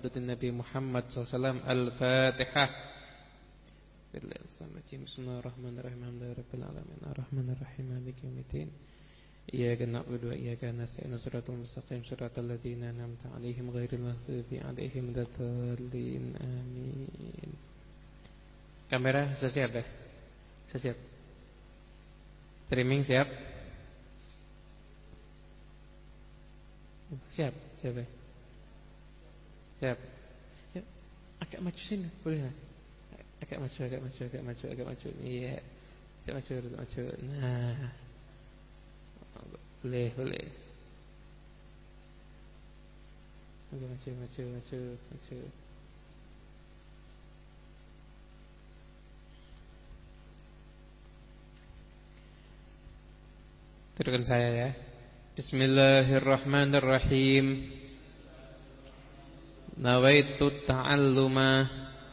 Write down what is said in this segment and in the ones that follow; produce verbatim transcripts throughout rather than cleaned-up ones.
hadratin Nabi Muhammad sallallahu alaihi wasallam. Al-Fatihah. Bismillahirrahmanirrahim. Alhamdulillahirabbil alamin. Arrahmanirrahim. Maliki yaumiddin. Iyyaka na'budu wa iyyaka nasta'in. Shiratal mustaqim. Shiratal ladzina an'amta 'alaihim ghairil maghdubi 'alaihim waladdallin. Amin. Kamera sudah siap dah? Sudah siap? Streaming siap? Siap? Siap ya? Siap? Ya, agak maju sini, boleh Mas? Agak maju, agak maju, agak maju, agak maju. Iya. Agak maju, agak maju. Nah. Boleh, boleh. Agak maju, maju, maju, maju. Teruskan saya ya. Bismillahirrahmanirrahim. Nawaitu ta'alluma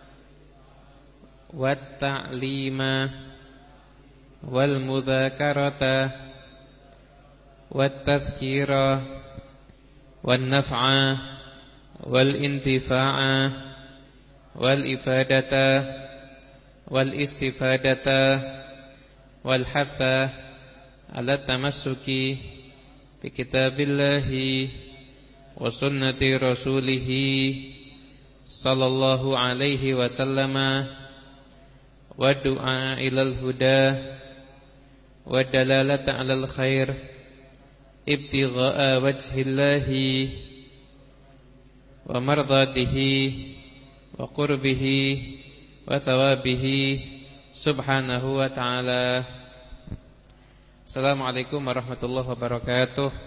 wat ta'lima wal mudzakarata wat tadhkira wan naf'a wal intifa'a wal ifadata wal istifadata wal hatha ala tamassuki bi kitabillahi wa sunnati rasulih sallallahu alaihi wasallama wa du'a ilal huda wa dalalata alal khair ibtigha'a wajhillahi wa mardatihi wa qurbihi wa thawabihi subhanahu wa ta'ala. Assalamualaikum warahmatullahi wabarakatuh.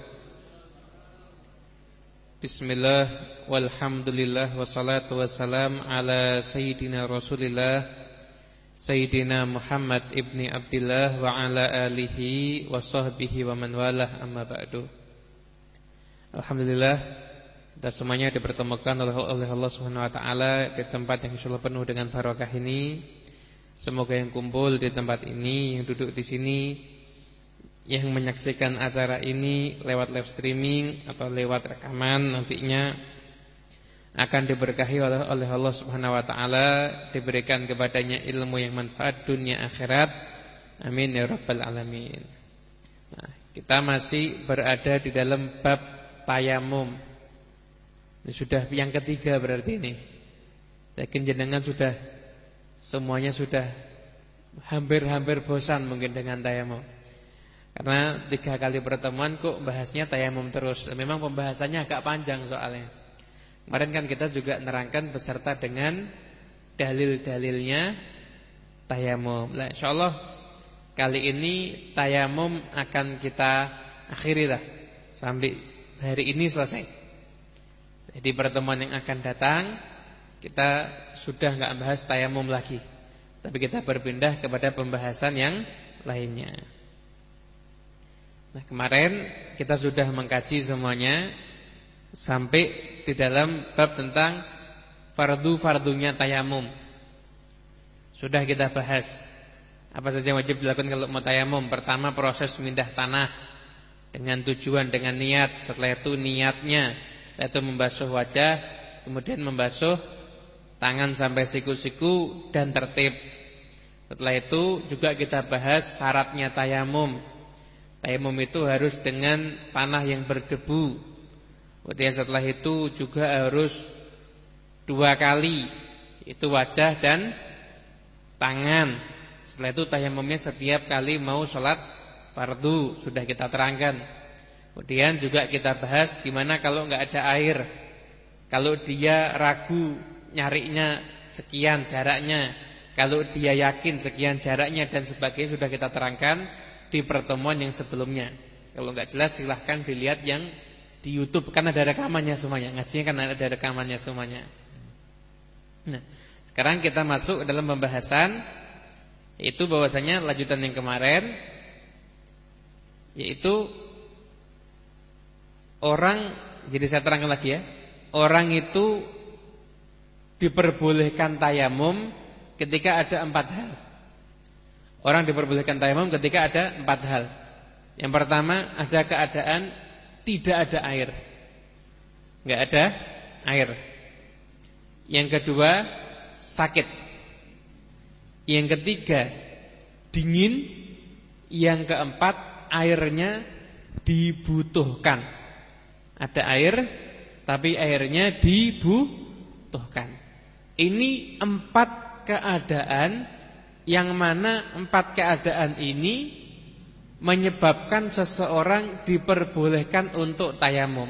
Bismillah walhamdulillah wassalatu wassalam ala sayyidina Rasulillah Sayyidina Muhammad ibni Abdillah wa ala alihi wa sahbihi wa man walah, amma ba'du. Alhamdulillah, kita semuanya dipertemukan oleh Allah Subhanahu wa taala di tempat yang insyaallah penuh dengan barokah ini. Semoga yang kumpul di tempat ini, yang duduk di sini, yang menyaksikan acara ini lewat live streaming atau lewat rekaman nantinya akan diberkahi oleh, oleh Allah Subhanahu wa taala, diberikan kepadanya ilmu yang manfaat dunia akhirat. Amin ya rabbal alamin. Nah, kita masih berada di dalam bab tayamum. Ini sudah yang ketiga berarti ini. Yakin jenengan sudah semuanya sudah hampir-hampir bosan mungkin dengan tayamum. Karena tiga kali pertemuan kok bahasnya tayamum terus. Memang pembahasannya agak panjang soalnya. Kemarin kan kita juga nerangkan beserta dengan dalil-dalilnya tayamum. Nah, insyaallah kali ini tayamum akan kita akhiri lah sampai hari ini selesai. Jadi pertemuan yang akan datang kita sudah enggak bahas tayamum lagi, tapi kita berpindah kepada pembahasan yang lainnya. Nah, kemarin kita sudah mengkaji semuanya sampai di dalam bab tentang fardu-fardunya tayamum. Sudah kita bahas apa saja yang wajib dilakukan kalau mau tayamum. Pertama, proses mindah tanah dengan tujuan, dengan niat. Setelah itu niatnya yaitu membasuh wajah, kemudian membasuh tangan sampai siku-siku dan tertib. Setelah itu juga kita bahas syaratnya tayamum. Tayamum itu harus dengan tanah yang berdebu. Kemudian setelah itu juga harus dua kali, itu wajah dan tangan. Setelah itu tayamumnya setiap kali mau sholat fardu, sudah kita terangkan. Kemudian juga kita bahas gimana kalau enggak ada air. Kalau dia ragu nyarinya sekian jaraknya, kalau dia yakin sekian jaraknya dan sebagainya, sudah kita terangkan di pertemuan yang sebelumnya. Kalau enggak jelas silahkan dilihat yang di YouTube, kan ada rekamannya semuanya. Ngajinya kan ada rekamannya semuanya. Nah, sekarang kita masuk dalam pembahasan, yaitu bahwasanya lanjutan yang kemarin, yaitu orang, jadi saya terangkan lagi ya. Orang itu diperbolehkan tayamum ketika ada empat hal. Orang diperbolehkan tayamum ketika ada empat hal. Yang pertama, ada keadaan tidak ada air. Enggak ada air. Yang kedua, sakit. Yang ketiga, dingin. Yang keempat, airnya dibutuhkan. Ada air, tapi airnya dibutuhkan. Ini empat keadaan, yang mana empat keadaan ini menyebabkan seseorang diperbolehkan untuk tayamum.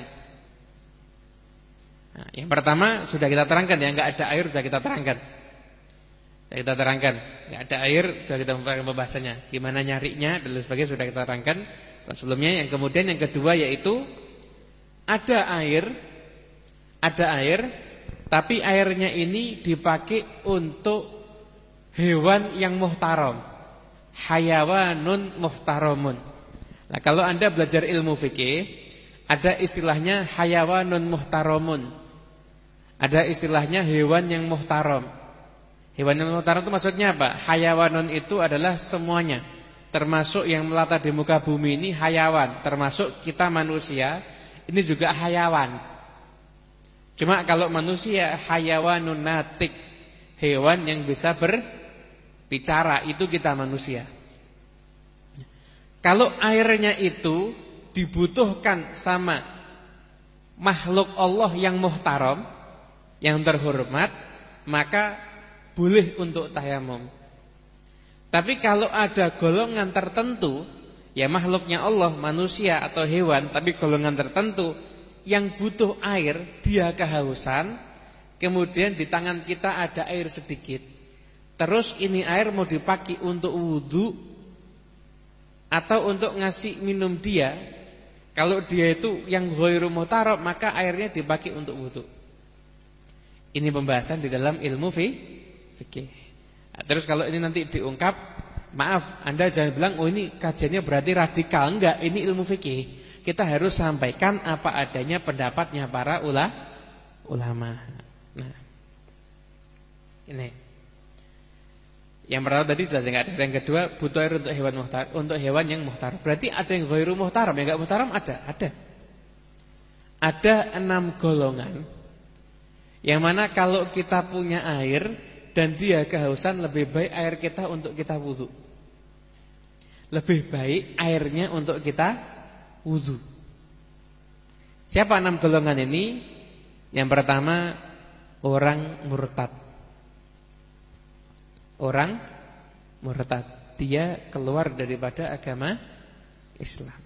Nah, yang pertama sudah kita terangkan ya, nggak ada air sudah kita terangkan. Sudah kita terangkan, nggak ada air sudah kita terangkan pembahasannya. Gimana nyarinya dan lain sebagainya sudah kita terangkan sebelumnya. Yang kemudian yang kedua yaitu ada air, ada air, tapi airnya ini dipakai untuk hewan yang muhtaram. Hayawanun muhtaramun. Nah, kalau Anda belajar ilmu fikih, ada istilahnya hayawanun muhtaramun. Ada istilahnya hewan yang muhtaram. Hewan yang muhtaram itu maksudnya apa? Hayawanun itu adalah semuanya, termasuk yang melata di muka bumi ini hayawan, termasuk kita manusia, ini juga hayawan. Cuma kalau manusia hayawanun natik, hewan yang bisa ber bicara, itu kita manusia. Kalau airnya itu dibutuhkan sama makhluk Allah yang muhtaram, yang terhormat, maka boleh untuk tayamum. Tapi kalau ada golongan tertentu, ya makhluknya Allah, manusia atau hewan, tapi golongan tertentu yang butuh air, dia kehausan, kemudian di tangan kita ada air sedikit, terus ini air mau dipakai untuk wudhu atau untuk ngasih minum dia. Kalau dia itu yang ghairu muhtaram, maka airnya dipakai untuk wudhu. Ini pembahasan di dalam ilmu fikih. Nah, terus kalau ini nanti diungkap, maaf, Anda jangan bilang, oh ini kajiannya berarti radikal. Enggak, ini ilmu fikih. Kita harus sampaikan apa adanya pendapatnya para ula, ulama. Nah, ini yang pertama tadi jelas enggak ada. Yang kedua, butuh air untuk hewan muhtar, untuk hewan yang muhtaram. Berarti ada yang ghairu muhtaram, yang enggak muhtaram ada, ada. Ada enam golongan yang mana kalau kita punya air dan dia kehausan, lebih baik air kita untuk kita wudu. Lebih baik airnya untuk kita wudu. Siapa enam golongan ini? Yang pertama, orang murtad. Orang murtad, dia keluar daripada agama Islam.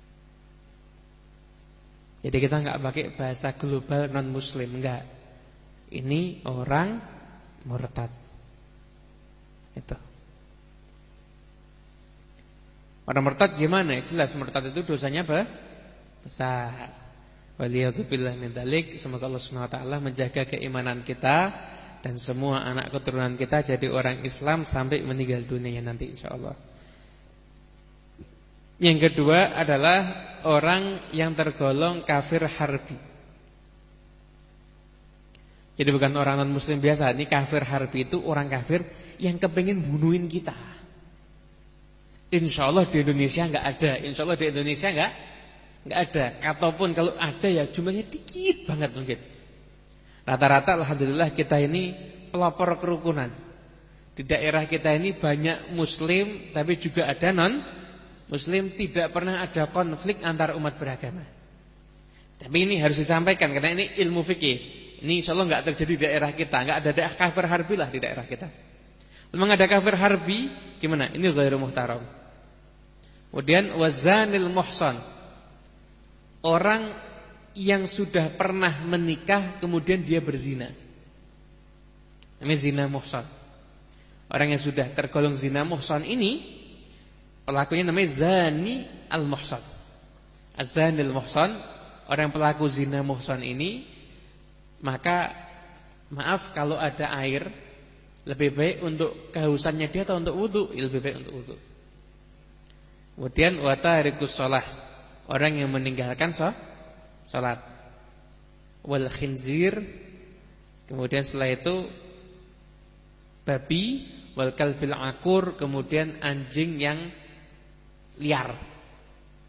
Jadi kita enggak pakai bahasa global non muslim, enggak. Ini orang murtad. Itu. Orang murtad gimana? Jelas murtad itu dosanya apa? Besar. Waliyadzubillah min dzalik. Semoga Allah Subhanahu wa taala menjaga keimanan kita dan semua anak keturunan kita jadi orang Islam sampai meninggal dunia nanti insyaallah. Yang kedua adalah orang yang tergolong kafir harbi. Jadi bukan orang non muslim biasa. Ini kafir harbi itu orang kafir yang kepengen bunuhin kita. Insyaallah di Indonesia enggak ada. Insyaallah di Indonesia enggak enggak ada. Ataupun kalau ada ya jumlahnya dikit banget mungkin. Rata-rata alhamdulillah kita ini pelopor kerukunan. Di daerah kita ini banyak muslim, tapi juga ada non muslim. Tidak pernah ada konflik antar umat beragama. Tapi ini harus disampaikan karena ini ilmu fikih. Ini insyaallah enggak terjadi di daerah kita. Enggak ada daerah kafir harbi lah di daerah kita. Memang ada kafir harbi, gimana? Ini ghairu muhtaram. Kemudian wazanil muhsan, orang yang sudah pernah menikah kemudian dia berzina. Namanya zina muhsan. Orang yang sudah tergolong zina muhsan ini pelakunya namanya zani al-muhsan. Az-zani al-muhsan, orang pelaku zina muhsan ini, maka maaf kalau ada air, lebih baik untuk kehausannya dia atau untuk wudu, lebih baik untuk wudu. Kemudian wa tarikus shalah, orang yang meninggalkan salat. Wal khinzir, kemudian setelah itu babi, wal kalbil akur, kemudian anjing yang liar.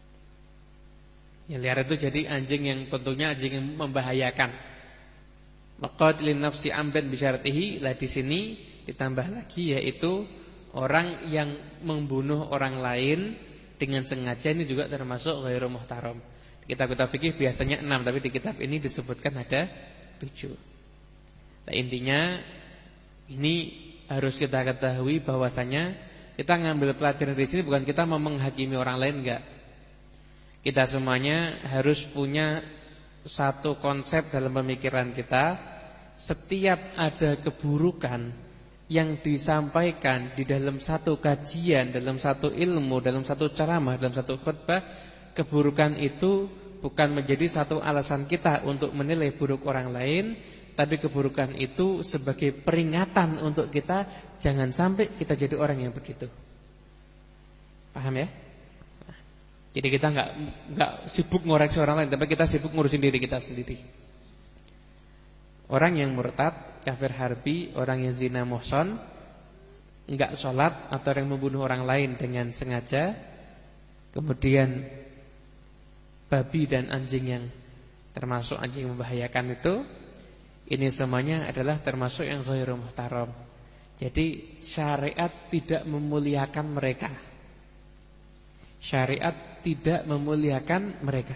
Yang liar itu jadi anjing yang tentunya anjing yang membahayakan. Waqatilin nafsi amdan bisyaratihi, lah di sini ditambah lagi yaitu orang yang membunuh orang lain dengan sengaja ini juga termasuk ghairu muhtaram. Di kitab-kitab fikih biasanya enam, tapi di kitab ini disebutkan ada tujuh. Nah, intinya ini harus kita ketahui bahwasanya kita ngambil pelajaran di sini bukan kita mau menghakimi orang lain, enggak. Kita semuanya harus punya satu konsep dalam pemikiran kita. Setiap ada keburukan yang disampaikan di dalam satu kajian, dalam satu ilmu, dalam satu ceramah, dalam satu khutbah, keburukan itu bukan menjadi satu alasan kita untuk menilai buruk orang lain, tapi keburukan itu sebagai peringatan untuk kita jangan sampai kita jadi orang yang begitu. Paham ya? Nah, jadi kita nggak nggak sibuk ngoreksi orang lain, tapi kita sibuk ngurusin diri kita sendiri. Orang yang murtad, kafir harbi, orang yang zina muhson, enggak sholat atau yang membunuh orang lain dengan sengaja, kemudian babi dan anjing yang termasuk anjing yang membahayakan itu, ini semuanya adalah termasuk yang ghairu muhtaram. Jadi syariat tidak memuliakan mereka. Syariat tidak memuliakan mereka.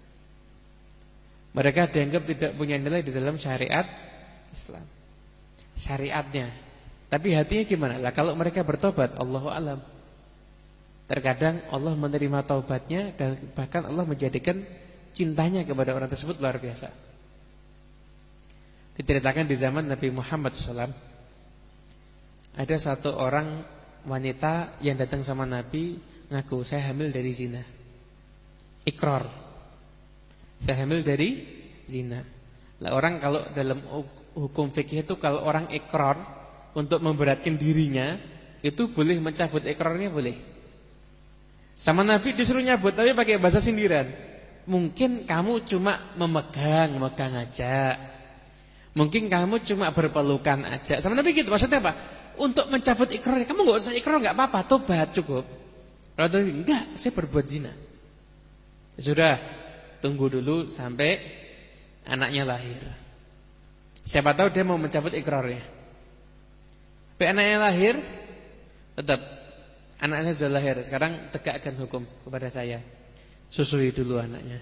Mereka dianggap tidak punya nilai di dalam syariat Islam. Syariatnya. Tapi hatinya gimana? Lah kalau mereka bertobat, Allahu a'lam. Terkadang Allah menerima taubatnya dan bahkan Allah menjadikan cintanya kepada orang tersebut luar biasa. Diceritakan di zaman Nabi Muhammad shallallahu alaihi wasallam, ada satu orang wanita yang datang sama Nabi ngaku, saya hamil dari zina. Ikrar, saya hamil dari zina. Lah orang kalau dalam hukum fikih itu kalau orang ikrar untuk memberatkan dirinya itu boleh mencabut ikrarnya, boleh. Sama Nabi disuruh nyabut tapi pakai bahasa sindiran. Mungkin kamu cuma memegang, memegang aja. Mungkin kamu cuma berpelukan aja. Sama Nabi gitu, maksudnya apa? Untuk mencabut ikrarnya, kamu enggak usah ikrar, enggak apa-apa, tobat cukup. Kalau tadi enggak, saya berbuat zina. Sudah, tunggu dulu sampai anaknya lahir. Siapa tahu dia mau mencabut ikrarnya. Sampai anaknya lahir, tetap anaknya sudah lahir. Sekarang tegakkan hukum kepada saya. Susui dulu anaknya.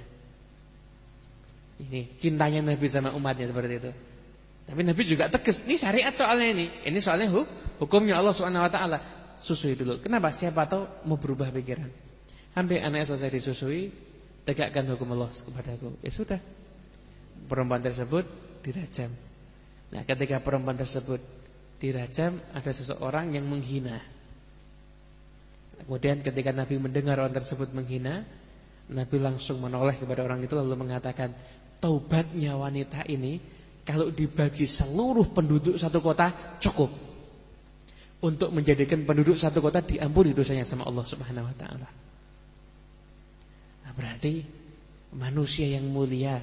Ini cintanya Nabi sama umatnya seperti itu. Tapi Nabi juga tegas, ini syariat soalnya ini. Ini soalnya hukumnya Allah subhanahu wa taala. Susui dulu. Kenapa? Siapa tahu mau berubah pikiran. Sampai anaknya selesai disusui, tegakkan hukum Allah kepadaku. Ya sudah. Perempuan tersebut dirajam. Nah, ketika perempuan tersebut dirajam, ada seseorang yang menghina. Kemudian ketika Nabi mendengar orang tersebut menghina, Nabi langsung menoleh kepada orang itu lalu mengatakan, taubatnya wanita ini kalau dibagi seluruh penduduk satu kota cukup untuk menjadikan penduduk satu kota diampuni dosanya sama Allah Subhanahu wa taala. Nah, berarti manusia yang mulia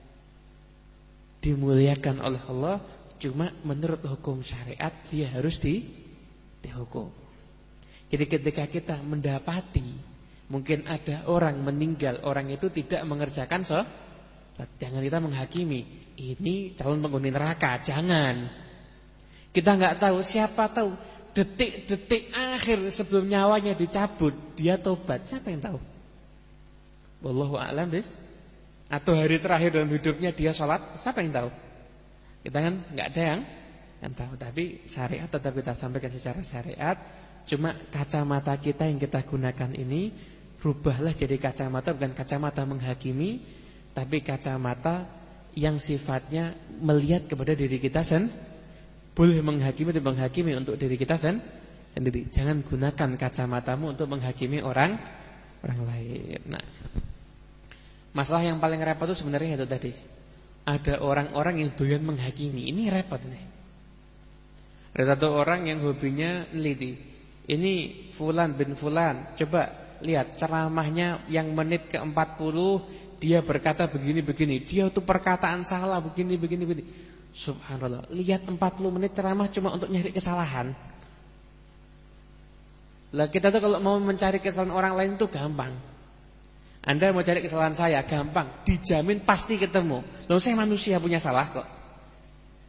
dimuliakan oleh Allah, cuma menurut hukum syariat dia harus di dihukum. Jadi ketika kita mendapati mungkin ada orang meninggal, orang itu tidak mengerjakan sholat, jangan kita menghakimi ini calon penghuni neraka, jangan. Kita nggak tahu, siapa tahu detik-detik akhir sebelum nyawanya dicabut dia tobat, siapa yang tahu? Wallahu a'lam bis. Atau hari terakhir dalam hidupnya dia sholat, siapa yang tahu? Kita kan nggak ada yang yang tahu. Tapi syariat tetap kita sampaikan secara syariat. Cuma kacamata kita yang kita gunakan ini rubahlah jadi kacamata bukan kacamata menghakimi, tapi kacamata yang sifatnya melihat kepada diri kita sendiri. Boleh menghakimi dan menghakimi untuk diri kita sendiri. Jangan gunakan kacamatamu untuk menghakimi orang orang lain. Nah, masalah yang paling repot itu sebenarnya itu tadi. Ada orang-orang yang doyan menghakimi. Ini repot nih. Ada satu orang yang hobinya neliti. Ini fulan bin fulan. Coba lihat ceramahnya yang menit ke empat puluh, dia berkata begini-begini. Dia tuh perkataan salah begini-begini begini. Subhanallah. Lihat empat puluh menit ceramah cuma untuk nyari kesalahan. Lah kita tuh kalau mau mencari kesalahan orang lain tuh gampang. Anda mau cari kesalahan saya gampang, dijamin pasti ketemu. Loh saya manusia punya salah kok.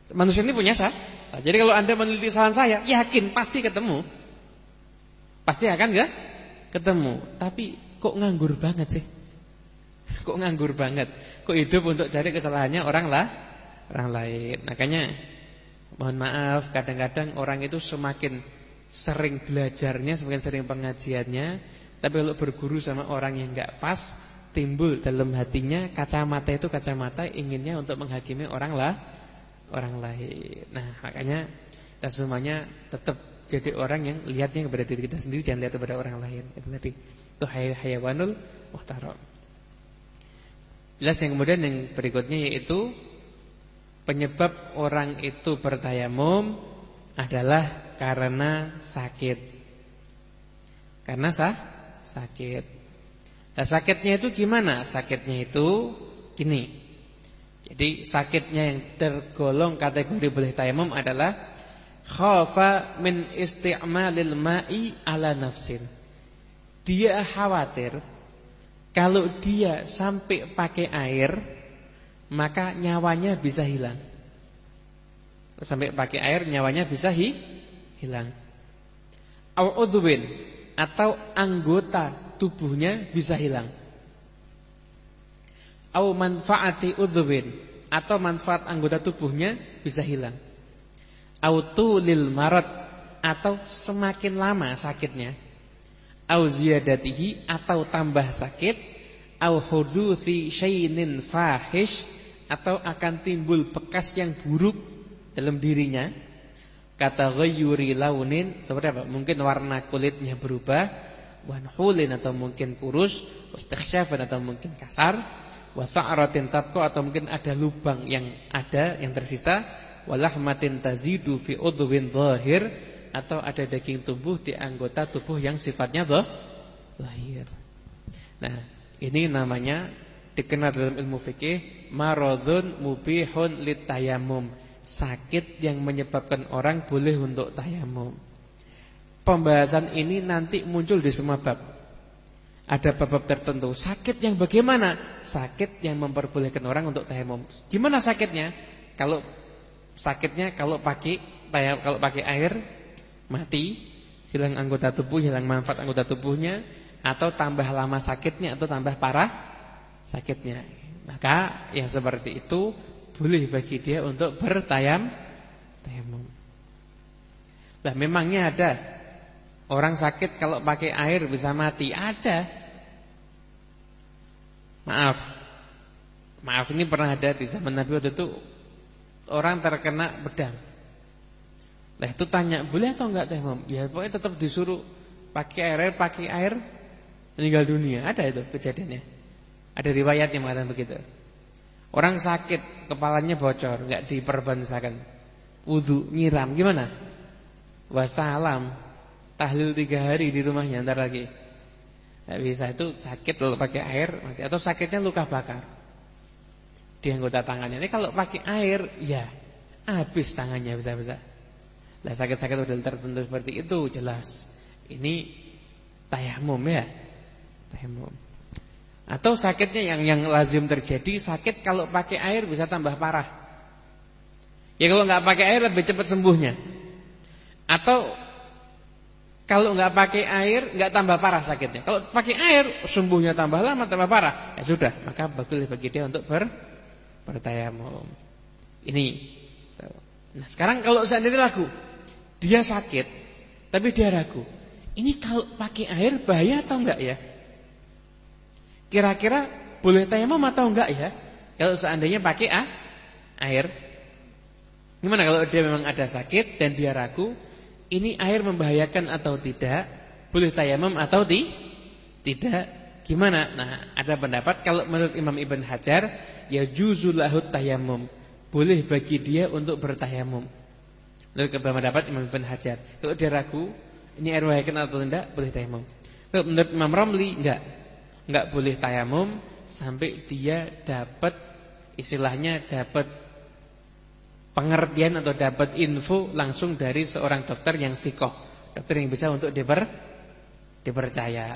Manusia ini punya sah. Jadi kalau Anda meneliti saran saya, yakin pasti ketemu. Pasti akan enggak ketemu. Tapi kok nganggur banget sih? Kok nganggur banget? Kok hidup untuk cari kesalahannya orang lah, orang lain. Makanya mohon maaf, kadang-kadang orang itu semakin sering belajarnya, semakin sering pengajiannya, tapi kalau berguru sama orang yang enggak pas, timbul dalam hatinya kacamata itu kacamata inginnya untuk menghakimi orang lah, orang lain. Nah, makanya kita semuanya tetap jadi orang yang lihatnya kepada diri kita sendiri, jangan lihat kepada orang lain. Itu tadi. Itu hayawanul muhtaram. Jelas. Yang kemudian yang berikutnya yaitu penyebab orang itu bertayamum adalah karena sakit. Karena sah sakit. Nah, sakitnya itu gimana? Sakitnya itu gini. Jadi sakitnya yang tergolong kategori boleh tayamum adalah khafa min isti'malil ma'i ala nafsin. Dia khawatir kalau dia sampai pakai air maka nyawanya bisa hilang. Sampai pakai air nyawanya bisa hi, hilang. Au udhwin, atau anggota tubuhnya bisa hilang. Au manfaati udhwin, atau manfaat anggota tubuhnya bisa hilang. Au tulil marad, atau semakin lama sakitnya. Au ziyadatihi, atau tambah sakit. Au huduthi syai'in fahish, atau akan timbul bekas yang buruk dalam dirinya. Kata ghayyuri launin, seperti apa? Mungkin warna kulitnya berubah, wanhulin atau mungkin kurus, wastikhsyafan atau mungkin kasar, wa sa'ratin tabqa atau mungkin ada lubang yang ada yang tersisa, walahmatin tazidu fi udhwin dhahir, atau ada daging tumbuh di anggota tubuh yang sifatnya dhahir. Nah, ini namanya dikenal dalam ilmu fikih maradhun mubihun litayamum. Sakit yang menyebabkan orang boleh untuk tayamum. Pembahasan ini nanti muncul di semua bab. Ada bab-bab tertentu. Sakit yang bagaimana? Sakit yang memperbolehkan orang untuk tayamum. Gimana sakitnya? Kalau sakitnya kalau pakai kalau pakai air mati, hilang anggota tubuh, hilang manfaat anggota tubuhnya, atau tambah lama sakitnya atau tambah parah sakitnya. Maka yang seperti itu boleh bagi dia untuk bertayam tayamum. Lah memangnya ada orang sakit kalau pakai air bisa mati? Ada. Maaf. Maaf ini pernah ada di zaman Nabi waktu itu orang terkena bedang. Lah itu tanya, boleh atau enggak tayamum? Ya pokoknya tetap disuruh pakai air, pakai air meninggal dunia. Ada itu kejadiannya. Ada riwayat yang mengatakan begitu. Orang sakit, kepalanya bocor, enggak diperbansakan. Wudu, nyiram, gimana? Wassalam, tahlil tiga hari di rumahnya, ntar lagi. Enggak bisa, itu sakit lalu pakai air mati. Atau sakitnya luka bakar di anggota tangannya. Ini kalau pakai air, ya habis tangannya bisa-bisa. Lah sakit-sakit udah tertentu seperti itu jelas. Ini tayamum ya, tayamum. Atau sakitnya yang yang lazim terjadi, sakit kalau pakai air bisa tambah parah. Ya kalau nggak pakai air lebih cepat sembuhnya. Atau kalau nggak pakai air nggak tambah parah sakitnya. Kalau pakai air sembuhnya tambah lama, tambah parah. Ya sudah, maka bagus bagi dia untuk ber bertayamum. Ini. Nah sekarang kalau seandainya ragu, dia sakit, tapi dia ragu. Ini kalau pakai air bahaya atau enggak ya? Kira-kira boleh tayamum atau enggak ya? Kalau seandainya pakai ah, air. Gimana kalau dia memang ada sakit dan dia ragu, ini air membahayakan atau tidak? Boleh tayamum atau di? Tidak? Gimana? Nah, ada pendapat kalau menurut Imam Ibn Hajar, ya juzulahut tayamum. Boleh bagi dia untuk bertayamum. Menurut pendapat Imam Ibn Hajar. Kalau dia ragu, ini air membahayakan atau tidak? Boleh tayamum. Kalau menurut Imam Ramli, enggak. Enggak boleh tayamum sampai dia dapat istilahnya dapat pengertian atau dapat info langsung dari seorang dokter yang fiqh, dokter yang bisa untuk diper, dipercaya.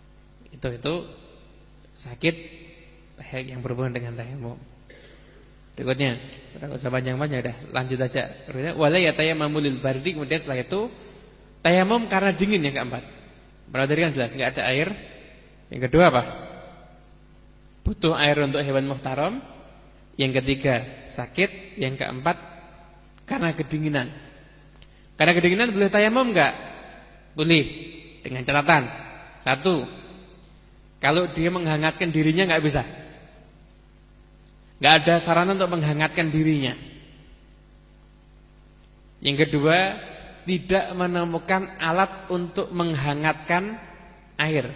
Itu itu sakit yang berhubungan dengan tayamum. Berikutnya, enggak usah panjang-panjang, dah lanjut aja. Berikutnya, wala yatayammamu lil bardi, kemudian setelah itu tayamum karena dingin yang keempat. Berarti kan jelas enggak ada air. Yang kedua apa? Butuh air untuk hewan muhtaram. Yang ketiga sakit. Yang keempat karena kedinginan. Karena kedinginan boleh tayamum enggak? Boleh. Dengan catatan, satu, kalau dia menghangatkan dirinya enggak bisa. Enggak ada sarana untuk menghangatkan dirinya. Yang kedua, tidak menemukan alat untuk menghangatkan air.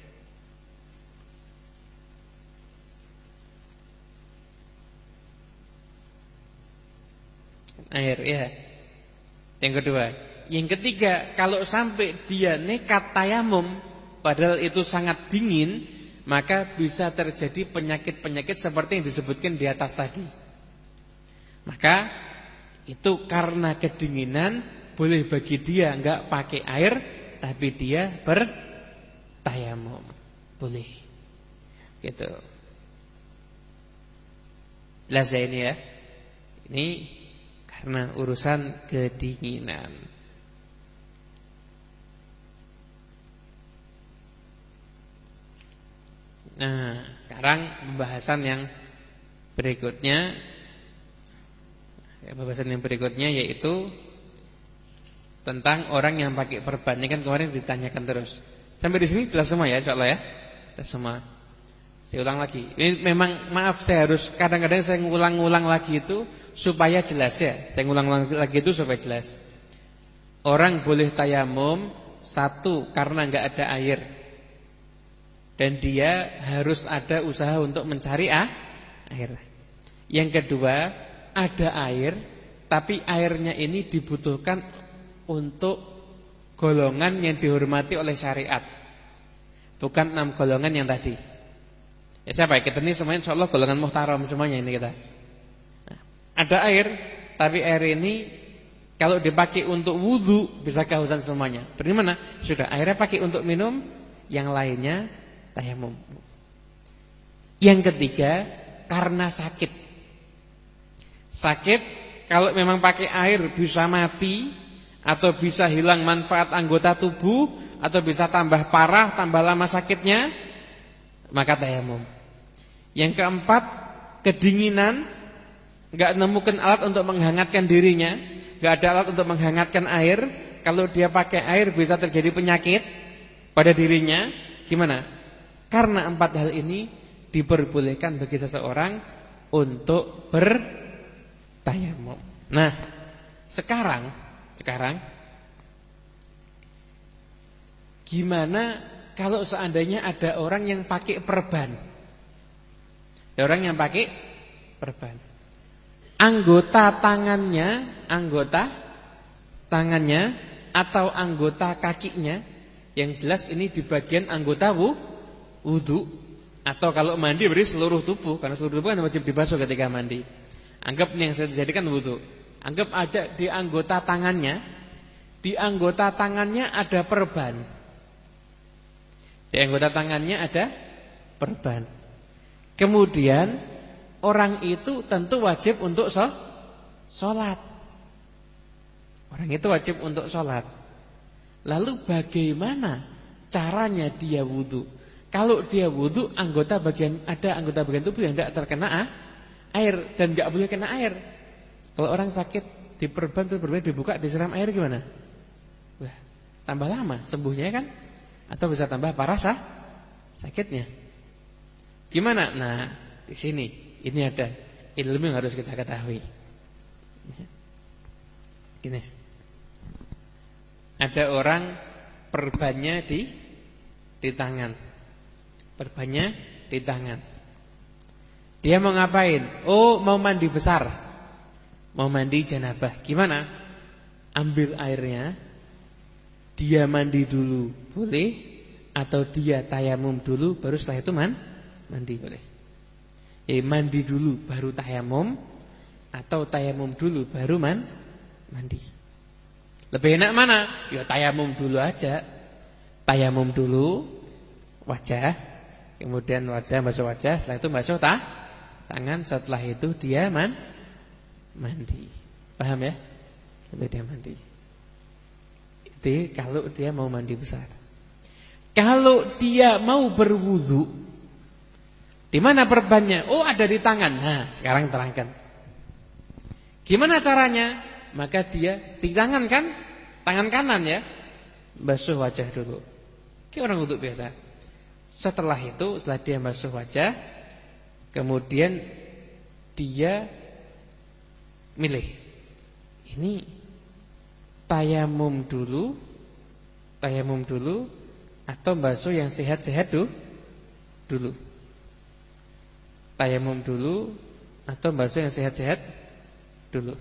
Air, ya. Yang kedua. Yang ketiga, kalau sampai dia nekat tayamum padahal itu sangat dingin, maka bisa terjadi penyakit-penyakit seperti yang disebutkan di atas tadi. Maka itu karena kedinginan, boleh bagi dia enggak pakai air, tapi dia bertayamum. Boleh. Gitu. Jelas ya ini ya. Ini karena urusan kedinginan. Nah, sekarang pembahasan yang berikutnya. Pembahasan yang berikutnya yaitu tentang orang yang pakai perban. Ini kan kemarin ditanyakan terus. Sampai di sini jelas semua ya, insyaallah ya. Jelas semua. Saya ulang lagi. Ini memang maaf saya harus kadang-kadang saya ngulang-ngulang lagi itu supaya jelas ya. Saya ngulang lagi itu supaya jelas. Orang boleh tayamum satu karena enggak ada air. Dan dia harus ada usaha untuk mencari ah, air. Yang kedua, ada air, tapi airnya ini dibutuhkan untuk golongan yang dihormati oleh syariat, bukan enam golongan yang tadi. Ya siapa ya? Kita ini semuanya insyaallah golongan muhtaram semuanya ini kita. Nah, ada air, tapi air ini kalau dipakai untuk wudu bisa kehausan semuanya. Bagaimana? Sudah airnya pakai untuk minum, yang lainnya tayamum. Yang ketiga, karena sakit. Sakit kalau memang pakai air bisa mati atau bisa hilang manfaat anggota tubuh atau bisa tambah parah, tambah lama sakitnya, maka tayamum. Yang keempat, kedinginan, enggak nemukan alat untuk menghangatkan dirinya, enggak ada alat untuk menghangatkan air. Kalau dia pakai air bisa terjadi penyakit pada dirinya. Gimana? Karena empat hal ini diperbolehkan bagi seseorang untuk bertayamum. Nah, sekarang, sekarang, gimana kalau seandainya ada orang yang pakai perban? Ada orang yang pakai perban. Anggota tangannya, anggota tangannya atau anggota kakinya, yang jelas ini di bagian anggota wudu, atau kalau mandi berarti seluruh tubuh, karena seluruh tubuh kan wajib dibasuh ketika mandi. Anggap ini yang saya jadikan wudu. Anggap aja di anggota tangannya, di anggota tangannya ada perban. Di anggota tangannya ada perban. Kemudian orang itu tentu wajib untuk sholat. Orang itu wajib untuk sholat. Lalu bagaimana caranya dia wudu? Kalau dia wudu, anggota bagian ada anggota bagian tubuh yang tidak terkena ah, air dan nggak boleh kena air. Kalau orang sakit diperban terus perban dibuka disiram air gimana? Wah, tambah lama sembuhnya kan? Atau bisa tambah parah sah sakitnya. Gimana? Nah, di sini ini ada ilmu yang harus kita ketahui. Gini. Ada orang perbannya di di tangan. Perbannya di tangan. Dia mau ngapain? Oh, mau mandi besar. Mau mandi janabah. Gimana? Ambil airnya, dia mandi dulu, boleh? Atau dia tayamum dulu, baru setelah itu man, mandi, boleh? Ya, mandi dulu, baru tayamum. Atau tayamum dulu, baru man, mandi. Lebih enak mana? Ya tayamum dulu aja. Tayamum dulu, wajah, kemudian wajah, basuh wajah, setelah itu basuh tah, tangan, setelah itu dia man, mandi. Paham ya? Itu dia mandi. Itu kalau dia mau mandi besar. Kalau dia mau berwudu, di mana perbannya? Oh, ada di tangan. Nah, sekarang terangkan. Gimana caranya? Maka dia di tangan kan? Tangan kanan ya. Basuh wajah dulu. Kayak orang wudu biasa. Setelah itu, setelah dia basuh wajah, kemudian dia milih. Ini tayamum dulu, tayamum dulu, atau basuh yang sehat-sehat dulu, dulu. Tayamum dulu atau basuh yang sehat-sehat dulu.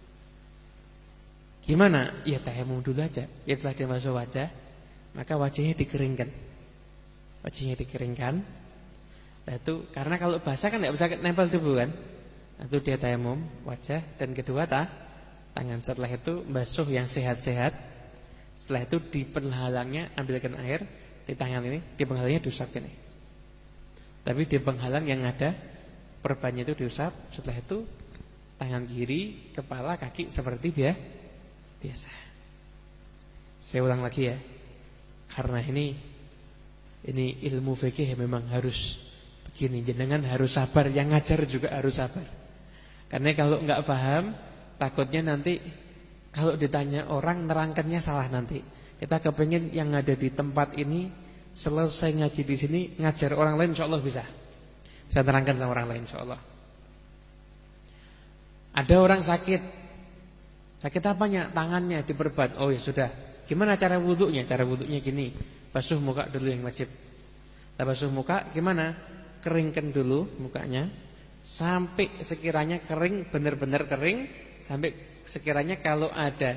Gimana? Ya tayamum dulu aja. Ya setelah dia basuh wajah, maka wajahnya dikeringkan. Wajahnya dikeringkan. Nah itu karena kalau basah kan tidak bisa nempel debu kan. Nah, itu dia tayamum wajah dan kedua ta, tangan. Setelah itu basuh yang sehat-sehat. Setelah itu di penghalangnya ambilkan air di tangan ini, di penghalangnya diusap ini. Tapi di penghalang yang ada perbannya itu diusap. Setelah itu tangan kiri, kepala, kaki seperti biasa. Saya ulang lagi ya. Karena ini ini ilmu fikih memang harus begini. Jenengan harus sabar, yang ngajar juga harus sabar. Karena kalau enggak paham, takutnya nanti kalau ditanya orang nerangkannya salah nanti. Kita kepengen yang ada di tempat ini selesai ngaji di sini ngajar orang lain insyaallah bisa. Bisa terangkan sama orang lain insyaallah. Ada orang sakit. Sakit apanya? Tangannya diperban. Oh ya sudah. Gimana cara wudunya? Cara wudunya gini. Basuh muka dulu yang wajib. Kita basuh muka gimana? Keringkan dulu mukanya sampai sekiranya kering, benar-benar kering, sampai sekiranya kalau ada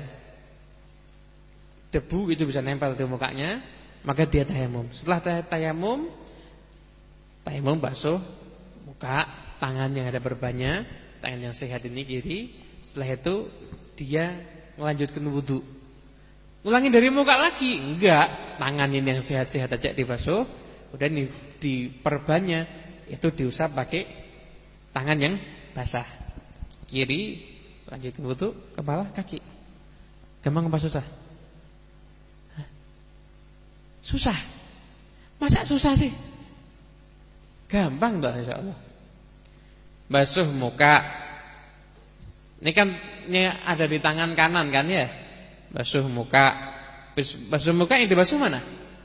debu itu bisa nempel di mukanya, maka dia tayamum. Setelah tayamum, tayamum basuh muka, tangan yang ada berbannya, tangan yang sehat ini kiri. Setelah itu dia melanjutkan wudu. Ulangin dari muka lagi? Enggak, tangan ini yang sehat-sehat aja dibasuh, kemudian di, di perbannya itu diusap pakai tangan yang basah. Kiri, lanjutkan wudu, kepala, kaki. Gampang apa susah? Hah? Susah. Masa susah sih? Gampang dong insyaallah. Basuh muka. Ini kan ini ada di tangan kanan kan ya? Basuh muka. Basuh muka yang dibasuh mana?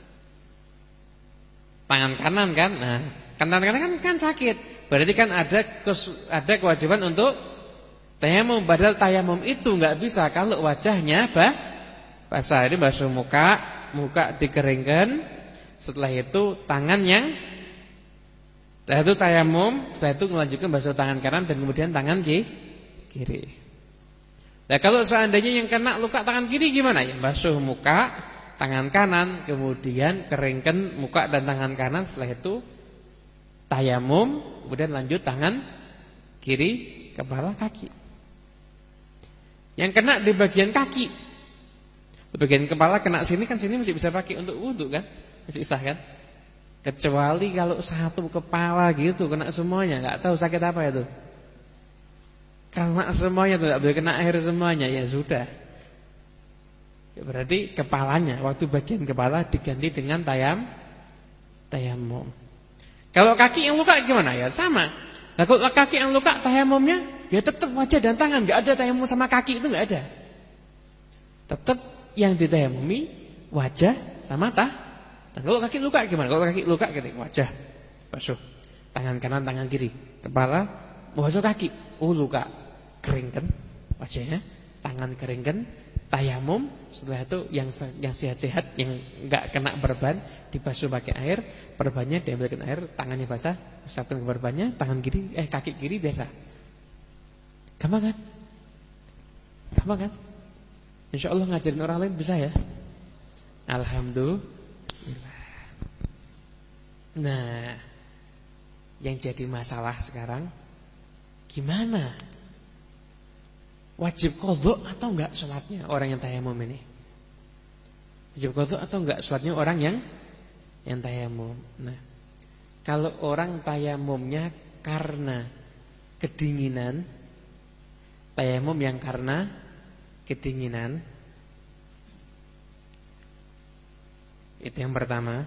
Tangan kanan kan? Nah, tangan kanan kan kan sakit. Berarti kan ada ada kewajiban untuk tayamum. Padahal tayamum itu enggak bisa kalau wajahnya bah, basah. Ini basuh muka, muka dikeringkan. Setelah itu tangan yang setelah itu tayamum, setelah itu melanjutkan basuh tangan kanan dan kemudian tangan kiri. Nah kalau seandainya yang kena luka tangan kiri gimana? Ya basuh muka, tangan kanan, kemudian keringkan muka dan tangan kanan. Setelah itu tayamum, kemudian lanjut tangan kiri, kepala, kaki. Yang kena di bagian kaki, di bagian kepala kena sini kan, sini masih bisa pakai untuk wudu kan, masih sah kan? Kecuali kalau satu kepala gitu kena semuanya, nggak tahu sakit apa itu. Karena semuanya tuh nggak boleh kena air semuanya, ya sudah. Ya berarti kepalanya, waktu bagian kepala diganti dengan tayam, tayamum. Kalau kaki yang luka gimana? Ya sama. Nah, kalau kaki yang luka tayamumnya ya tetap wajah dan tangan, nggak ada tayamum sama kaki itu nggak ada. Tetap yang ditayamumi wajah sama tah. Dan kalau kaki luka gimana? Kalau kaki luka gitu, wajah basuh, tangan kanan, tangan kiri, kepala, basuh kaki. Oh luka, keringkan wajahnya, tangan keringkan, tayamum. Setelah itu yang yang sehat-sehat, yang enggak kena perban dibasuh pakai air, perbannya diambilkan air, tangannya basah, usapkan ke perbannya, tangan kiri eh kaki kiri biasa. Gampang kan? Gampang kan? Insyaallah ngajarin orang lain bisa ya. Alhamdulillah. Nah, yang jadi masalah sekarang gimana? Wajib qadha atau enggak salatnya orang yang tayamum ini? Wajib qadha atau enggak salatnya orang yang yang tayamum? Nah, kalau orang tayamumnya karena kedinginan, tayamum yang karena kedinginan. Itu yang pertama.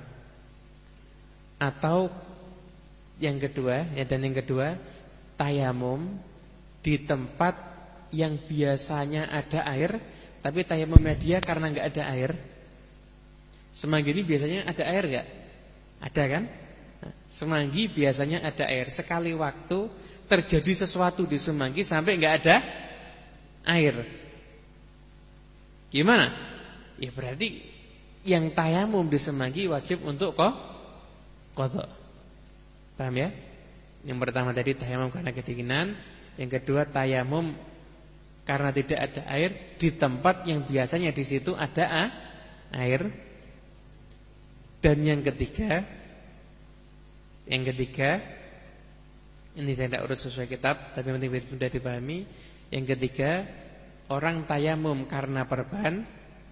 Atau yang kedua, ya dan yang kedua, tayamum di tempat yang biasanya ada air, tapi tayamumnya dia karena nggak ada air. Semanggi ini biasanya ada air nggak? Ada kan? Nah, Semanggi biasanya ada air. Sekali waktu terjadi sesuatu di Semanggi sampai nggak ada air. Gimana? Ya berarti yang tayamum di Semanggi wajib untuk kok qadha. Paham ya? Yang pertama tadi tayamum karena kedinginan, yang kedua tayamum karena tidak ada air di tempat yang biasanya di situ ada ah, air. Dan yang ketiga, yang ketiga, ini saya tidak urut sesuai kitab, tapi penting sudah dipahami. Yang ketiga, orang tayamum karena perban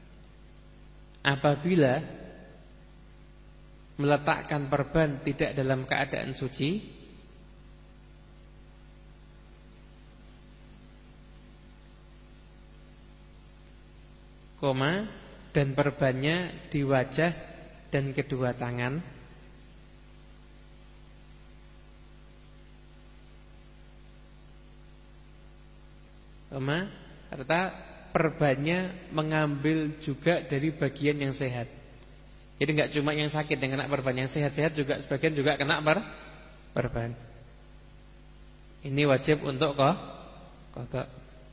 apabila meletakkan perban tidak dalam keadaan suci, koma, dan perbannya di wajah dan kedua tangan, koma, serta perbannya mengambil juga dari bagian yang sehat. Jadi enggak cuma yang sakit yang kena perban, yang sehat-sehat juga sebagian juga kena per perban. Ini wajib untuk kok qadha.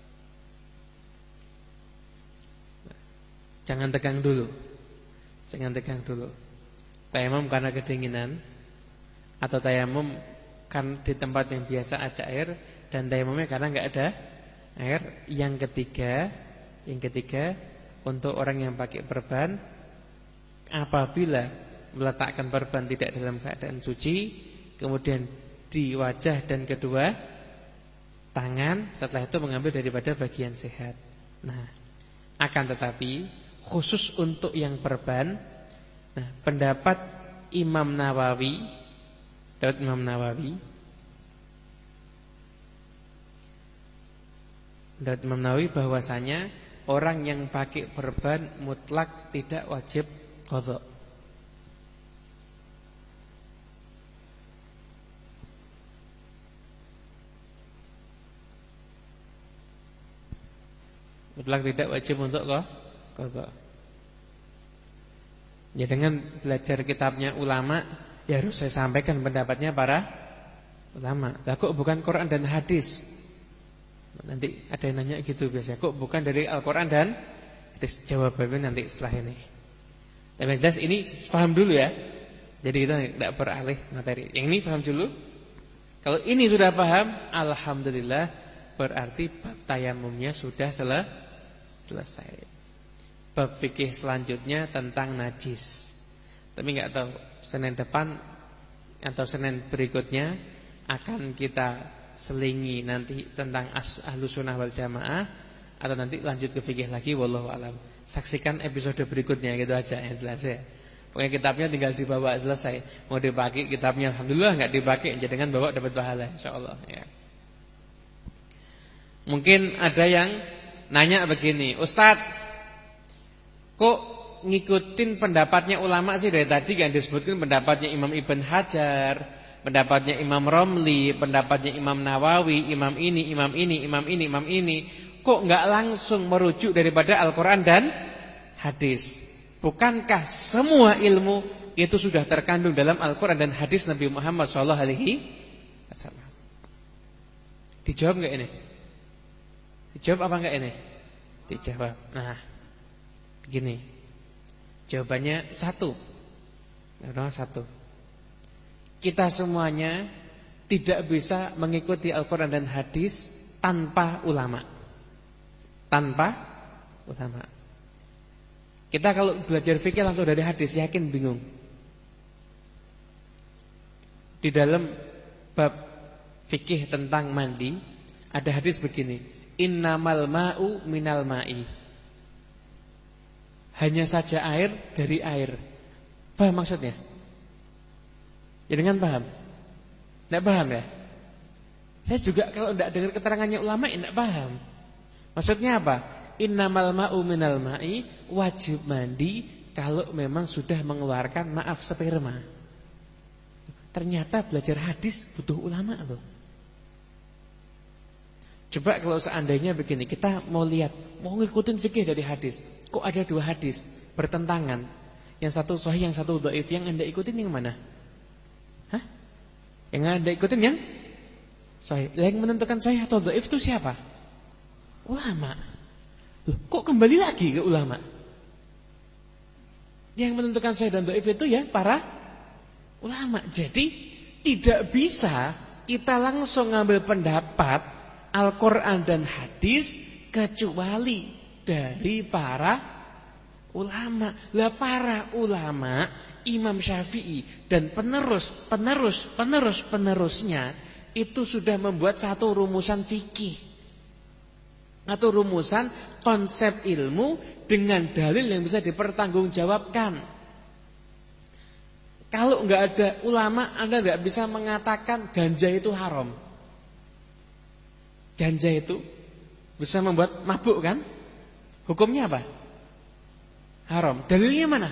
Jangan tegang dulu. Jangan tegang dulu. Tayamum karena kedinginan atau tayamum kan di tempat yang biasa ada air, dan tayamumnya karena enggak ada air. Yang ketiga, yang ketiga untuk orang yang pakai perban, apabila meletakkan perban tidak dalam keadaan suci, kemudian di wajah dan kedua tangan, setelah itu mengambil daripada bagian sehat. Nah, akan tetapi khusus untuk yang perban, nah, pendapat Imam Nawawi, pendapat Imam Nawawi, pendapat Imam Nawawi bahwasanya orang yang pakai perban mutlak tidak wajib qadha. Mutlak tidak wajib untuk qadha. Ya dengan belajar kitabnya ulama, ya harus saya sampaikan pendapatnya para ulama. Lah kok bukan Quran dan hadis? Nanti ada yang nanya gitu biasanya. Kok bukan dari Al-Quran dan hadis? Jawabannya nanti setelah ini. Tapi jelas ini paham dulu ya. Jadi kita tidak beralih materi. Yang ini paham dulu. Kalau ini sudah paham, alhamdulillah, berarti bab tayamumnya sudah sel selesai. Bab fikih selanjutnya tentang najis. Tapi enggak tahu Senin depan atau Senin berikutnya akan kita selingi nanti tentang Ahlus Sunnah wal Jamaah, atau nanti lanjut ke fikih lagi, wallahu alam. Saksikan episode berikutnya, gitu aja yang jelas ya. Pokoknya kitabnya tinggal dibawa selesai. Mau dipakai kitabnya alhamdulillah, enggak dipakai jangan bawa dapat pahala insyaallah ya. Mungkin ada yang nanya begini, Ustadz, kok ngikutin pendapatnya ulama sih dari tadi kan disebutkan pendapatnya Imam Ibn Hajar, pendapatnya Imam Romli, pendapatnya Imam Nawawi, Imam ini, Imam ini, Imam ini, Imam ini. Kok enggak langsung merujuk daripada Al-Quran dan hadis? Bukankah semua ilmu itu sudah terkandung dalam Al-Quran dan hadis Nabi Muhammad shallallahu alaihi wasallam? Dijawab enggak ini? Dijawab apa enggak ini? Dijawab. Nah, begini. Jawabannya satu. Nomor satu. Kita semuanya tidak bisa mengikuti Al-Quran dan hadis tanpa ulama. Tanpa ulama. Kita kalau belajar fikih langsung dari hadis, yakin bingung. Di dalam bab fikih tentang mandi ada hadis begini, innamal ma'u minal ma'i. Hanya saja air dari air. Paham maksudnya? Ya dengan paham? Tidak paham ya? Saya juga kalau tidak dengar keterangannya ulama tidak paham. Maksudnya apa? Innamal ma'u minal ma'i, wajib mandi kalau memang sudah mengeluarkan maaf sperma. Ternyata belajar hadis butuh ulama loh. Coba kalau seandainya begini, kita mau lihat, mau ngikutin fikih dari hadis. Kok ada dua hadis bertentangan? Yang satu sahih, yang satu dhaif. Yang Anda ikutin yang mana? Hah? Yang Anda ikutin yang sahih. Yang menentukan sahih atau dhaif itu siapa? Ulama. Loh, kok kembali lagi ke ulama? Yang menentukan sahih dan dhaif itu ya para ulama. Jadi tidak bisa kita langsung ngambil pendapat Al-Quran dan hadis kecuali dari para ulama. Lah para ulama, Imam Syafi'i dan penerus, penerus, penerus, penerusnya itu sudah membuat satu rumusan fikih atau rumusan konsep ilmu dengan dalil yang bisa dipertanggungjawabkan. Kalau nggak ada ulama, Anda nggak bisa mengatakan ganja itu haram. Ganja itu bisa membuat mabuk kan? Hukumnya apa? Haram. Dalilnya mana?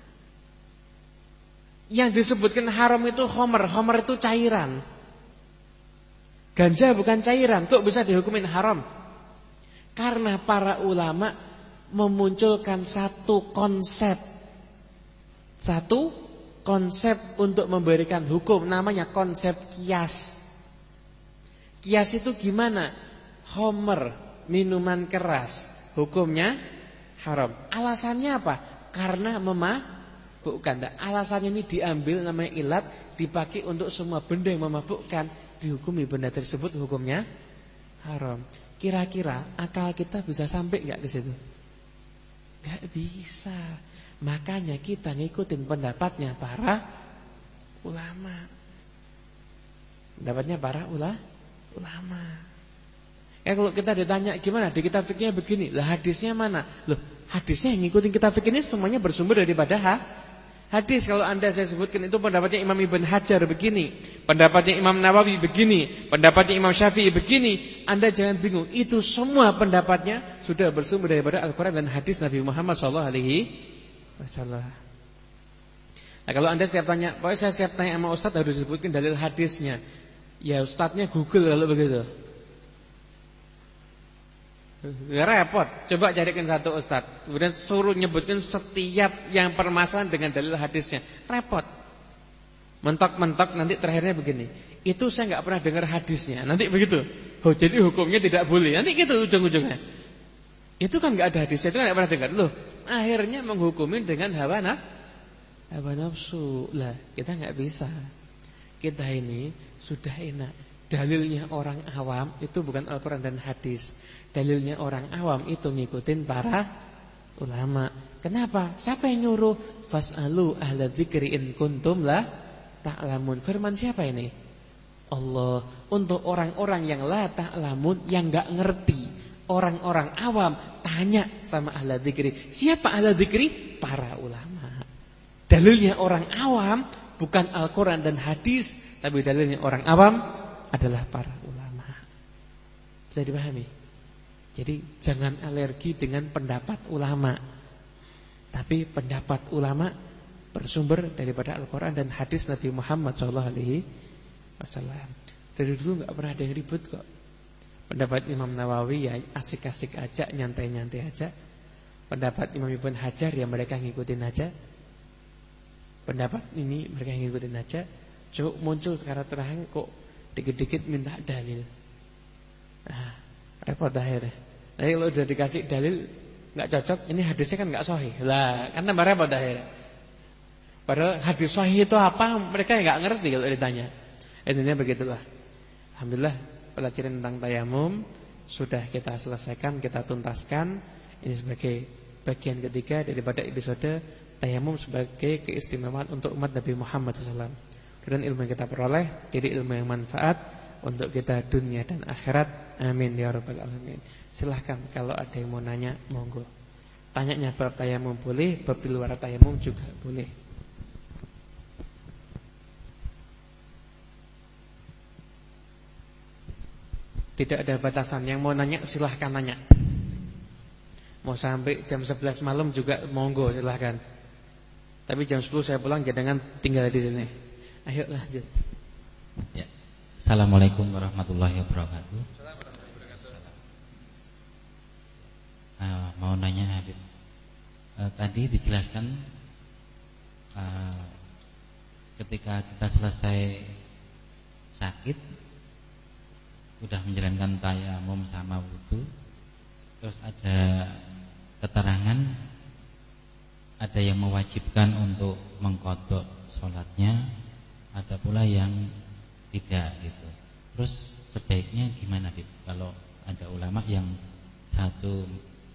Yang disebutkan haram itu khomer. Khomer itu cairan. Ganja bukan cairan. Kok bisa dihukumin haram? Karena para ulama memunculkan satu konsep. Satu konsep untuk memberikan hukum. Namanya konsep kias. Kias itu gimana? Homer, minuman keras, hukumnya haram. Alasannya apa? Karena memabukkan. Alasannya ini diambil namanya ilat, dipakai untuk semua benda yang memabukkan, dihukumi benda tersebut hukumnya haram. Kira-kira akal kita bisa sampai nggak ke situ? Nggak bisa. Makanya kita ngikutin pendapatnya para ulama. Pendapatnya para ulama. Ulama. Ya kalau kita ditanya gimana di kitab fikihnya begini, lah hadisnya mana? Loh, hadisnya yang ngikutin kitab fikih ini semuanya bersumber daripada ha? hadis. Kalau Anda saya sebutkan itu pendapatnya Imam Ibn Hajar begini, pendapatnya Imam Nawawi begini, pendapatnya Imam Syafi'i begini, Anda jangan bingung. Itu semua pendapatnya sudah bersumber daripada Al-Quran dan hadis Nabi Muhammad shallallahu alaihi wasallam. Nah kalau Anda siap tanya, pokoknya saya siap tanya sama Ustaz harus disebutkan dalil hadisnya. Ya ustadznya Google kalau begitu. Ya repot. Coba carikan satu ustadz, kemudian suruh nyebutkan setiap yang permasalahan dengan dalil hadisnya. Repot. Mentok-mentok nanti terakhirnya begini. Itu saya nggak pernah dengar hadisnya. Nanti begitu. Oh jadi hukumnya tidak boleh. Nanti gitu ujung-ujungnya. Itu kan nggak ada hadisnya. Itu kan nggak pernah dengar. Loh, akhirnya menghukumi dengan hawa nafsu. Hawa nafsu. Lah kita nggak bisa. Kita ini sudah enak. Dalilnya orang awam itu bukan Al-Quran dan hadis. Dalilnya orang awam itu ngikutin para ulama. Kenapa? Siapa yang nyuruh? Fas'alu ahla dzikri in kuntum la ta'lamun. Firman siapa ini? Allah. Untuk orang-orang yang la ta'lamun, yang gak ngerti. Orang-orang awam tanya sama ahla dzikri. Siapa ahla dzikri? Para ulama. Dalilnya orang awam bukan Al-Quran dan hadis, tapi dalilnya orang awam adalah para ulama. Bisa dipahami? Jadi jangan alergi dengan pendapat ulama, tapi pendapat ulama bersumber daripada Al-Quran dan hadis Nabi Muhammad shallallahu alaihi wasallam. Dari dulu gak pernah ada yang ribut kok. Pendapat Imam Nawawi ya asik-asik aja, nyantai-nyantai aja. Pendapat Imam Ibn Hajar ya mereka ngikutin aja. Pendapat ini mereka ngikutin aja. Coba muncul sekarang terang kok dikit-dikit minta dalil. Nah, repot akhirnya. Nanti kalau udah dikasih dalil nggak cocok, ini hadisnya kan nggak sahih. Lah, kan tambah repot akhirnya. Padahal hadis sahih itu apa? Mereka nggak ngerti kalau ditanya. Intinya begitulah. Alhamdulillah pelajaran tentang tayamum sudah kita selesaikan, kita tuntaskan. Ini sebagai bagian ketiga daripada episode tayamum sebagai keistimewaan untuk umat Nabi Muhammad shallallahu alaihi wasallam. Dan ilmu yang kita peroleh jadi ilmu yang manfaat untuk kita dunia dan akhirat. Amin ya rabbal alamin. Silahkan kalau ada yang mau nanya, monggo. Tanyanya bab tayamum boleh, bab di luar tayamum juga boleh. Tidak ada batasan. Yang mau nanya silahkan nanya. Mau sampai jam sebelas malam juga monggo silahkan. Tapi jam sepuluh saya pulang, jangan tinggal di sini. Ayo lanjut. Ya. Assalamualaikum warahmatullahi wabarakatuh. Uh, mau nanya Habib, uh, tadi dijelaskan uh, ketika kita selesai sakit, udah menjalankan tayamum sama wudu, terus ada keterangan ada yang mewajibkan untuk mengqadha sholatnya, ada pula yang tidak gitu. Terus sebaiknya gimana Bib? Kalau ada ulama yang satu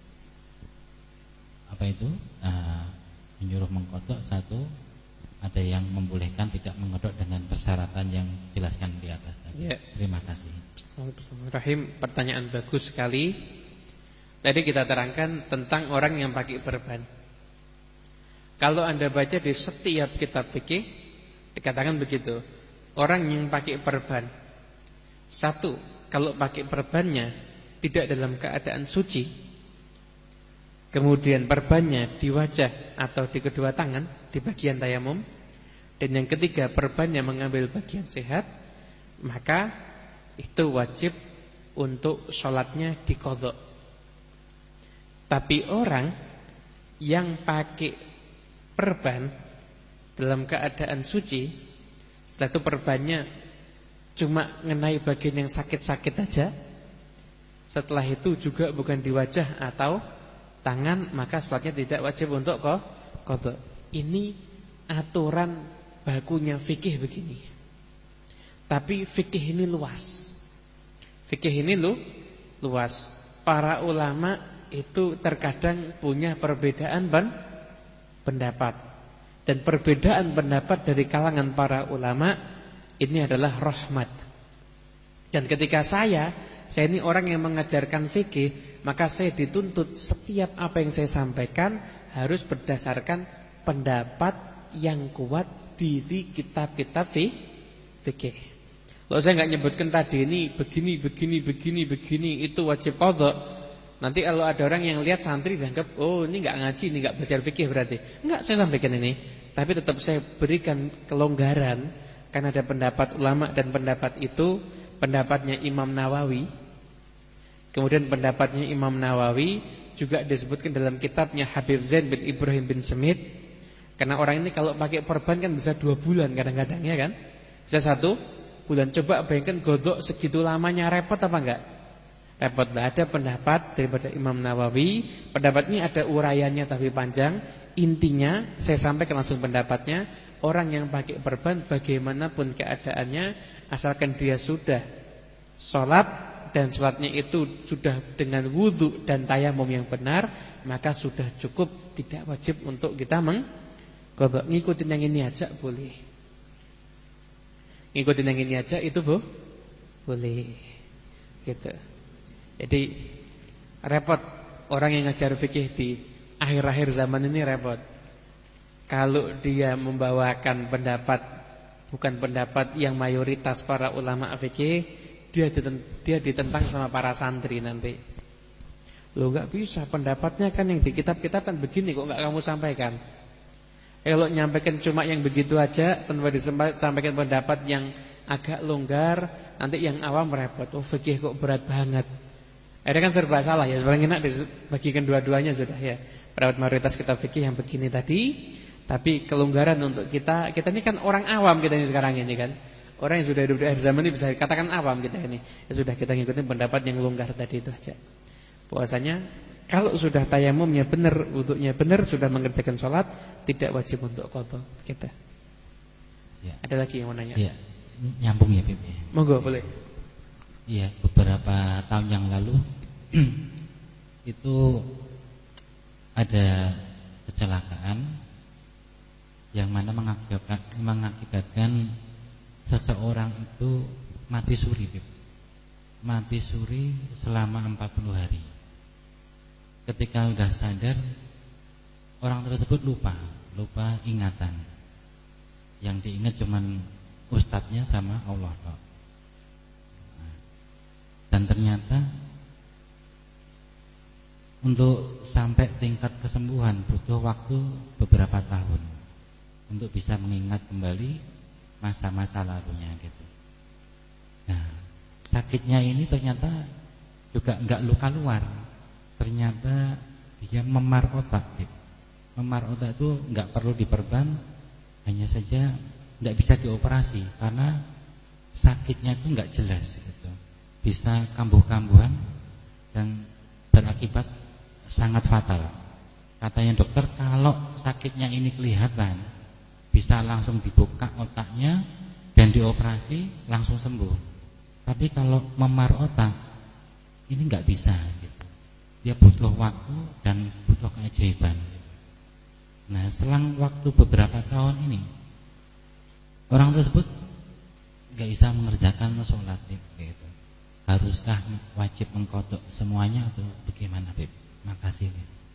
apa itu uh, menyuruh mengqadha, satu ada yang membolehkan tidak mengqadha dengan persyaratan yang dijelaskan di atas tadi. Ya. Terima kasih. Bismillahirrahmanirrahim. Pertanyaan bagus sekali. Tadi kita terangkan tentang orang yang pakai perban. Kalau Anda baca di setiap kitab fikih dikatakan begitu. Orang yang pakai perban, satu, kalau pakai perbannya tidak dalam keadaan suci, kemudian perbannya di wajah atau di kedua tangan, di bagian tayamum, dan yang ketiga perbannya mengambil bagian sehat, maka itu wajib untuk sholatnya diqadha. Tapi orang yang pakai perban dalam keadaan suci, setelah itu perbannya cuma ngenai bagian yang sakit-sakit aja, setelah itu juga bukan di wajah atau tangan, maka sholatnya tidak wajib untuk qadha. Ini aturan bakunya fikih begini. Tapi fikih ini luas. Fikih ini lu luas. Para ulama itu terkadang punya perbedaan ben, pendapat. Dan perbedaan pendapat dari kalangan para ulama ini adalah rahmat. Dan ketika saya, saya ini orang yang mengajarkan fikih, maka saya dituntut setiap apa yang saya sampaikan harus berdasarkan pendapat yang kuat dari kitab-kitab fikih. Kalau saya nggak nyebutkan tadi ini begini, begini, begini, begini, itu wajib qadha, nanti kalau ada orang yang lihat santri dianggap, oh ini nggak ngaji, ini nggak belajar fikih berarti. Enggak, saya sampaikan ini. Tapi tetap saya berikan kelonggaran, karena ada pendapat ulama dan pendapat itu pendapatnya Imam Nawawi. Kemudian pendapatnya Imam Nawawi juga disebutkan dalam kitabnya Habib Zain bin Ibrahim bin Semit. Karena orang ini kalau pakai perban kan bisa dua bulan kadang-kadang, ya kan? Bisa satu bulan. Coba bayangkan godok segitu lamanya, repot apa enggak? Repot. Ada pendapat daripada Imam Nawawi. Pendapat ini ada uraiannya tapi panjang. Intinya saya sampaikan langsung pendapatnya. Orang yang pakai perban bagaimanapun keadaannya, asalkan dia sudah sholat dan sholatnya itu sudah dengan wudu dan tayamum yang benar, maka sudah cukup, tidak wajib untuk kita mengqadha. Ngikutin yang ini aja boleh. Ngikutin yang ini aja itu bu, boleh. Gitu. Jadi repot orang yang ngajar fikih di akhir-akhir zaman ini, repot. Kalau dia membawakan pendapat bukan pendapat yang mayoritas para ulama fikih, dia dia ditentang sama para santri nanti. Loh enggak bisa, pendapatnya kan yang di kitab-kitab kan begini, kok enggak kamu sampaikan? Kalau nyampaikan cuma yang begitu aja tanpa disampaikan pendapat yang agak longgar, nanti yang awam repot. Oh fikih kok berat banget. Akhirnya kan serba salah ya. Sebenarnya enak dibagikan dua-duanya sudah ya. Pendapat mayoritas kitab fikih yang begini tadi, tapi kelonggaran untuk kita. Kita ini kan orang awam kita ini sekarang ini kan. Orang yang sudah hidup di akhir zaman ini bisa dikatakan awam kita ini. Ya sudah, kita ngikutin pendapat yang longgar tadi itu aja. Bahwasanya kalau sudah tayamumnya benar, wudunya benar, sudah mengerjakan sholat, tidak wajib untuk qadha kita. Ya. Ada lagi yang mau nanya? Ya. Nyambung ya Bib. Monggo boleh. Iya, beberapa tahun yang lalu itu ada kecelakaan yang mana mengakibatkan, mengakibatkan seseorang itu mati suri, Bib. Mati suri selama empat puluh hari. Ketika sudah sadar, orang tersebut lupa, lupa ingatan. Yang diingat cuman ustadznya sama Allah. Nah, dan dan ternyata untuk sampai tingkat kesembuhan butuh waktu beberapa tahun untuk bisa mengingat kembali masa-masa lalunya gitu. Nah, sakitnya ini ternyata juga enggak luka luar, ternyata dia memar otak gitu. Memar otak itu enggak perlu diperban, hanya saja enggak bisa dioperasi karena sakitnya itu enggak jelas gitu. Bisa kambuh-kambuhan dan berakibat sangat fatal. Katanya dokter, kalau sakitnya ini kelihatan bisa langsung dibuka otaknya dan dioperasi langsung sembuh. Tapi kalau memar otak ini enggak bisa gitu. Dia butuh waktu dan butuh keajaiban gitu. Nah, selang waktu beberapa tahun ini orang tersebut enggak bisa mengerjakan sholat gitu. Haruskah wajib mengqadha semuanya atau bagaimana, Beb? Makasih.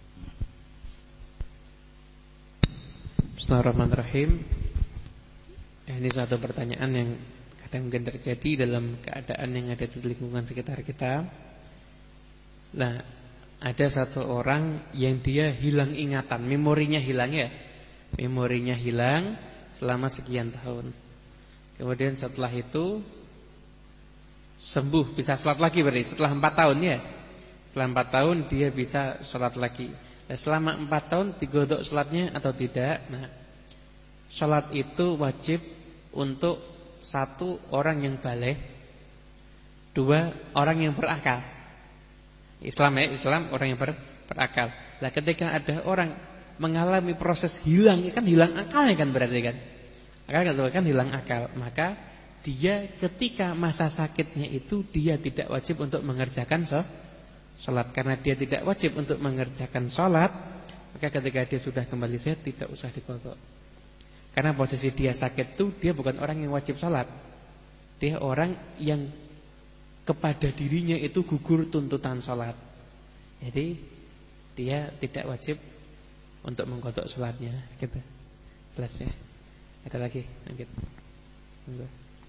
Bismillahirrahmanirrahim. Ini satu pertanyaan yang kadang mungkin terjadi dalam keadaan yang ada di lingkungan sekitar kita. Nah, ada satu orang yang dia hilang ingatan, memorinya hilang ya. Memorinya hilang selama sekian tahun. Kemudian setelah itu sembuh, bisa sholat lagi berarti setelah empat tahun ya. Setelah empat tahun dia bisa sholat lagi. Nah, selama empat tahun digodok sholatnya atau tidak? Nah, sholat itu wajib untuk satu orang yang baligh, dua orang yang berakal. Islam ya, Islam orang yang ber, berakal. Nah, ketika ada orang mengalami proses hilang, kan hilang akalnya kan berarti kan. Akal kan hilang akal, maka dia ketika masa sakitnya itu dia tidak wajib untuk mengerjakan sholat. Karena dia tidak wajib untuk mengerjakan sholat, maka ketika dia sudah kembali sehat tidak usah diqadha. Karena posisi dia sakit itu dia bukan orang yang wajib sholat. Dia orang yang kepada dirinya itu gugur tuntutan sholat. Jadi dia tidak wajib untuk mengqadha sholatnya gitu. Jelas ya. Ada lagi? Lanjut. Monggo.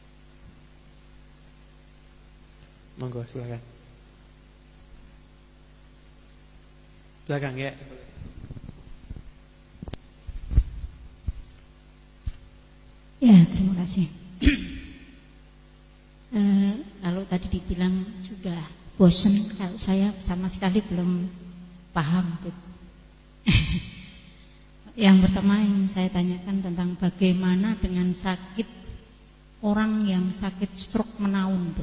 Monggo silakan. Belakang ya. Ya, terima kasih. e, Kalau tadi dibilang sudah bosan, kalau saya sama sekali belum paham. Yang pertama yang saya tanyakan tentang bagaimana dengan sakit orang yang sakit stroke menaun.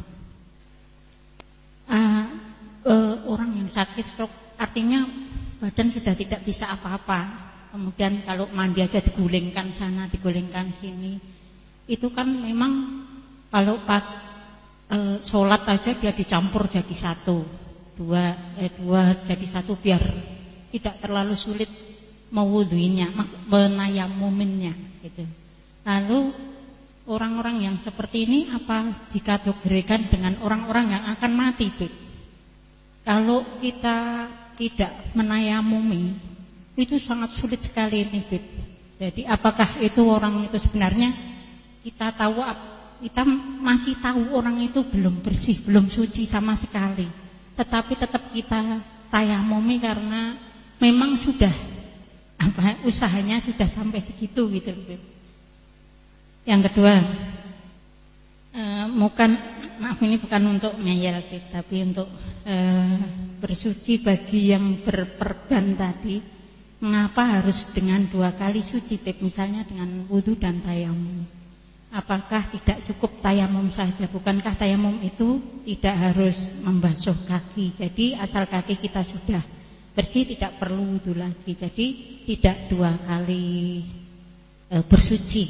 Uh, uh, orang yang sakit stroke artinya badan sudah tidak bisa apa-apa. Kemudian kalau mandi aja digulingkan sana, digulingkan sini. Itu kan memang kalau pak uh, sholat aja dia dicampur jadi satu, dua, eh, dua jadi satu biar tidak terlalu sulit mewudhuinya, menayamuminnya gitu. Lalu orang-orang yang seperti ini apa dikategorikan dengan orang-orang yang akan mati, Beb? Kalau kita tidak menayamumi, itu sangat sulit sekali nih, Beb. Jadi apakah itu orang itu sebenarnya kita tahu, kita masih tahu orang itu belum bersih, belum suci sama sekali, tetapi tetap kita tayamumi karena memang sudah apa usahanya sudah sampai segitu gitu. Yang kedua, eh, bukan maaf ini bukan untuk ngeyel, tapi untuk eh, bersuci bagi yang berperban tadi. Mengapa harus dengan dua kali suci, misalnya dengan wudu dan tayamum? Apakah tidak cukup tayamum saja? Bukankah tayamum itu tidak harus membasuh kaki? Jadi asal kaki kita sudah bersih tidak perlu wudu lagi. Jadi tidak dua kali e, bersuci.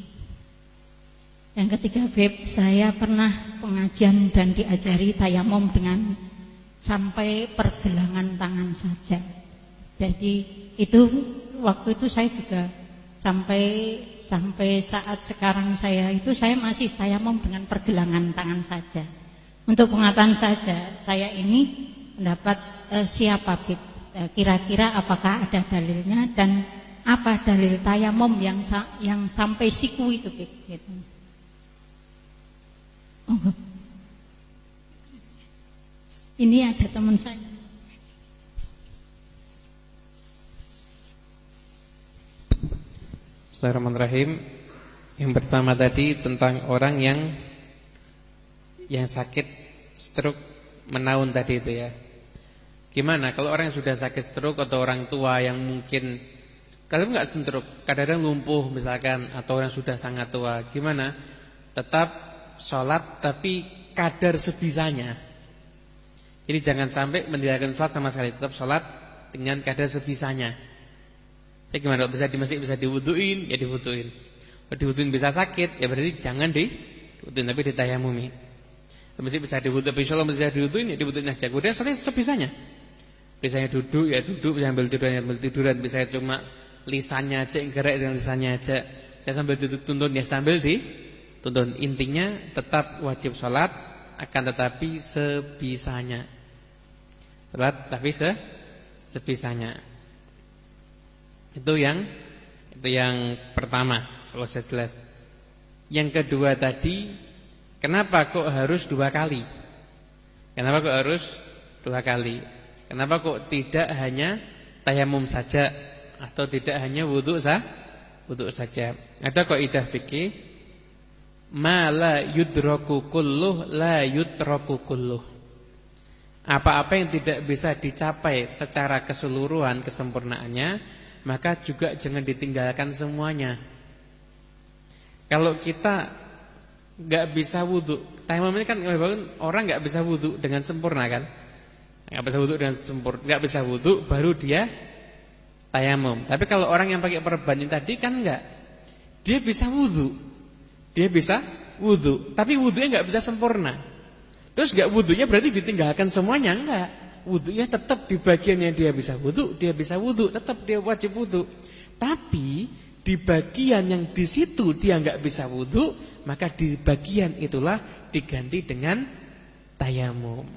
Yang ketiga, Beb, saya pernah pengajian dan diajari tayamum dengan sampai pergelangan tangan saja. Jadi itu waktu itu saya juga sampai sampai saat sekarang saya itu saya masih tayamum dengan pergelangan tangan saja. Untuk pengetahuan saja, saya ini mendapat e, siapa, Beb? Kira-kira apakah ada dalilnya dan apa dalil tayamum yang yang sampai siku itu gitu. Oh. Ini ada teman saya. Bismillahirrahmanirrahim. Yang pertama tadi tentang orang yang yang sakit stroke menaun tadi itu ya. Gimana kalau orang yang sudah sakit stroke atau orang tua yang mungkin kalau enggak stroke, kadang-kadang lumpuh misalkan, atau orang sudah sangat tua, gimana? Tetap sholat tapi kadar sebisanya. Jadi jangan sampai meninggalkan sholat sama sekali, tetap sholat dengan kadar sebisanya. Jadi gimana? Bisa di masjid bisa diwuduin, ya diwuduin. Kalau diwuduin bisa sakit, ya berarti jangan diwuduin tapi ditayamumi. Masjid bisa diwuduin, tapi insyaallah bisa diwuduin, ya diwuduin aja. Kemudian sholat sebisanya. Bisa duduk, ya duduk, bisa ambil tiduran, ya ambil tiduran, bisa cuma lisannya aja, gerak dengan lisannya aja. Saya sambil dituntun, ya sambil dituntun. Intinya tetap wajib sholat, akan tetapi sebisanya. Sholat tapi se sebisanya. Itu yang itu yang pertama, kalau saya jelas. Yang kedua tadi, kenapa kok harus dua kali? Kenapa kok harus dua kali? Kenapa kok tidak hanya tayamum saja? Atau tidak hanya wudhu sah, wudhu saja. Ada kaidah fikih, ma la yudraku kulluh la yutraku kulluh. Apa-apa yang tidak bisa dicapai secara keseluruhan kesempurnaannya, maka juga jangan ditinggalkan semuanya. Kalau kita nggak bisa wudhu, tayamum ini kan orang nggak bisa wudhu dengan sempurna kan? Nggak bisa wudhu dengan sempurna, nggak bisa wudhu baru dia tayamum. Tapi kalau orang yang pakai perban ini tadi kan enggak. Dia bisa wudu. Dia bisa wudu, tapi wudunya enggak bisa sempurna. Terus enggak wudunya berarti ditinggalkan semuanya, enggak. Wudunya tetap di bagian yang dia bisa wudu, dia bisa wudu, tetap dia wajib wudu. Tapi di bagian yang di situ dia enggak bisa wudu, maka di bagian itulah diganti dengan tayamum.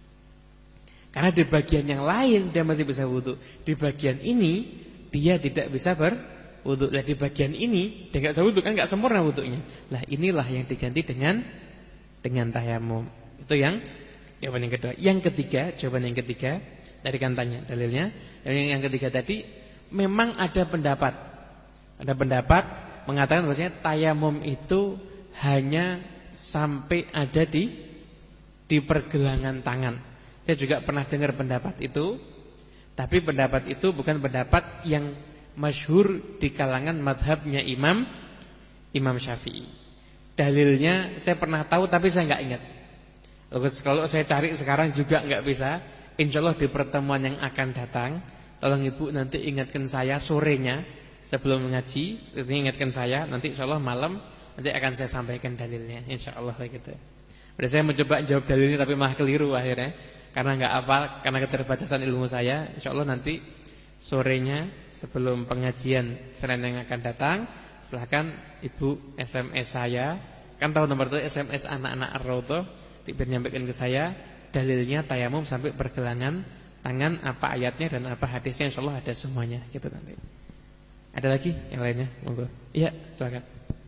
Karena di bagian yang lain dia masih bisa wudu. Di bagian ini dia tidak bisa berwudu. Nah, di bagian ini dia enggak bisa wudu, kan enggak sempurna wudunya. Lah inilah yang diganti dengan dengan tayamum. Itu yang jawaban yang kedua. Yang ketiga, jawaban yang ketiga dari kan tanya dalilnya. Yang yang ketiga tadi memang ada pendapat. Ada pendapat mengatakan bahwasanya tayamum itu hanya sampai ada di di pergelangan tangan. Saya juga pernah dengar pendapat itu, tapi pendapat itu bukan pendapat yang masyhur di kalangan madhabnya Imam Imam Syafi'i. Dalilnya saya pernah tahu tapi saya nggak ingat. Kalau saya cari sekarang juga nggak bisa. Insya Allah di pertemuan yang akan datang, tolong ibu nanti ingatkan saya sorenya sebelum mengaji, ingatkan saya nanti insya Allah malam nanti akan saya sampaikan dalilnya. Insya Allah gitu. Berarti saya mencoba jawab dalilnya tapi malah keliru akhirnya. Karena enggak hafal, karena keterbatasan ilmu saya, insyaallah nanti sorenya sebelum pengajian Senin yang akan datang, silakan ibu S M S saya. Kan tahu nomor itu S M S anak-anak Ar-Raudhah, tiba nyampaikan ke saya dalilnya tayamum sampai pergelangan tangan, apa ayatnya dan apa hadisnya, insyaallah ada semuanya gitu nanti. Ada lagi yang lainnya? Monggo. Iya, silakan.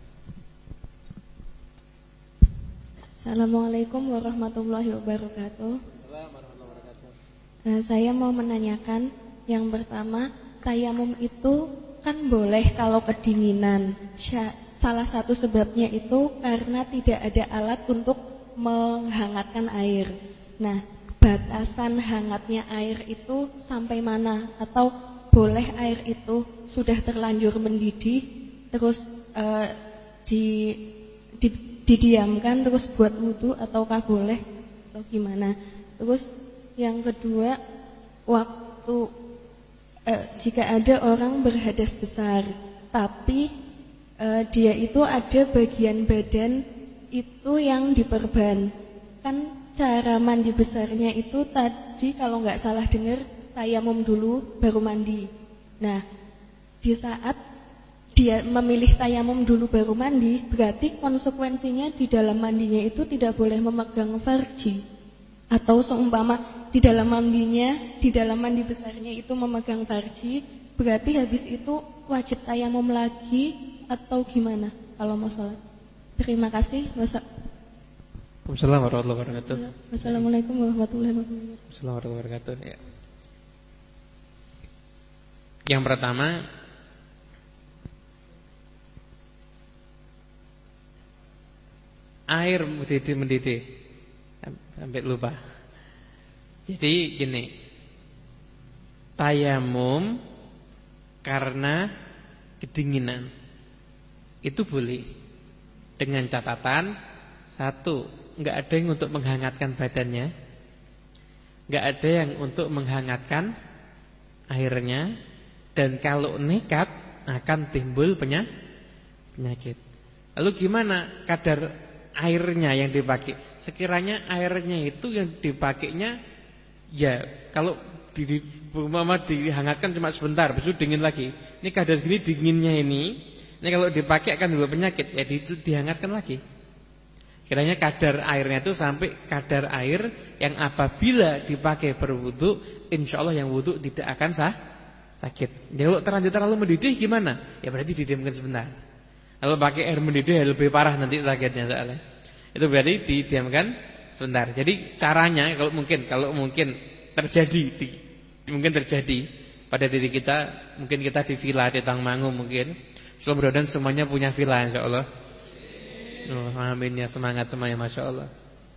Assalamualaikum warahmatullahi wabarakatuh. Nah, saya mau menanyakan yang pertama, tayamum itu kan boleh kalau kedinginan. Salah satu sebabnya itu karena tidak ada alat untuk menghangatkan air. Nah, batasan hangatnya air itu sampai mana? Atau boleh air itu sudah terlanjur mendidih terus uh, di, di, didiamkan terus buat wudu ataukah boleh atau gimana? Terus yang kedua, waktu eh, jika ada orang berhadas besar, tapi eh, dia itu ada bagian badan itu yang diperban. Kan cara mandi besarnya itu tadi kalau nggak salah dengar tayamum dulu baru mandi. Nah, di saat dia memilih tayamum dulu baru mandi, berarti konsekuensinya di dalam mandinya itu tidak boleh memegang farji. Atau seumpama di dalam mandinya, di dalam mandi besarnya itu memegang farji, berarti habis itu wajib tayamum lagi atau gimana kalau mau sholat? Terima kasih. Waalaikumsalam warahmatullahi wabarakatuh. Wassalamualaikum warahmatullahi wabarakatuh. Waalaikumsalam warahmatullahi wabarakatuh. Ya. Yang pertama, air mendidih-mendidih sampai lupa. Jadi gini, tayamum karena kedinginan itu boleh, dengan catatan satu, nggak ada yang untuk menghangatkan badannya, nggak ada yang untuk menghangatkan airnya, dan kalau nekat akan timbul penyakit. Lalu gimana kadar airnya yang dipakai? Sekiranya airnya itu yang dipakainya, ya kalau di, di, mama dihangatkan cuma sebentar, besok dingin lagi. Ini kadar segini dinginnya ini, ini kalau dipakai akan timbul penyakit, ya itu dihangatkan lagi. Kiranya kadar airnya itu sampai kadar air yang apabila dipakai berwudu, insya Allah yang wudu tidak akan sah, sakit. Jadi kalau terlanjur terlalu mendidih gimana? Ya berarti didiamkan sebentar. Kalau pakai air mendidih ya lebih parah nanti sakitnya soalnya. Itu berarti didiamkan sebentar. Jadi caranya kalau mungkin kalau mungkin terjadi di, mungkin terjadi pada diri kita, mungkin kita di villa di Tangmangu mungkin. Mudah-mudahan semuanya punya villa insyaallah. Oh, amin ya, semangat semuanya, masya Allah.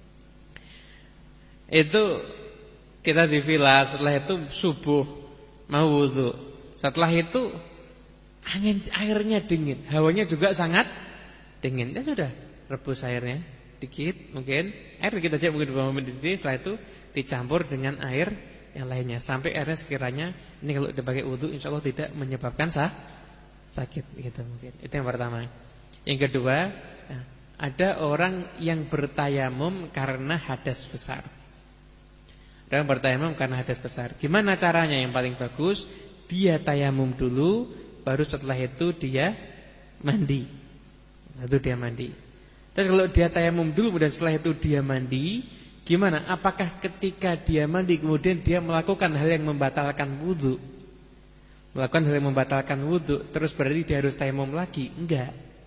Itu kita di villa, setelah itu subuh mau wudu. Setelah itu angin airnya dingin, hawanya juga sangat dingin. Ya sudah, rebus airnya dikit mungkin, air dikit aja mungkin beberapa menit. Setelah itu dicampur dengan air yang lainnya sampai airnya sekiranya ini kalau dipakai wudu insya Allah tidak menyebabkan sah, sakit gitu mungkin. Itu yang pertama. Yang kedua, ada orang yang bertayamum karena hadas besar. Ada yang bertayamum karena hadas besar. Gimana caranya yang paling bagus? Dia tayamum dulu, baru setelah itu dia mandi. Lalu dia mandi. Terus kalau dia tayamum dulu dan setelah itu dia mandi, gimana? Apakah ketika dia mandi kemudian dia melakukan hal yang membatalkan wudu? Melakukan hal yang membatalkan wudu, terus berarti dia harus tayamum lagi? Enggak.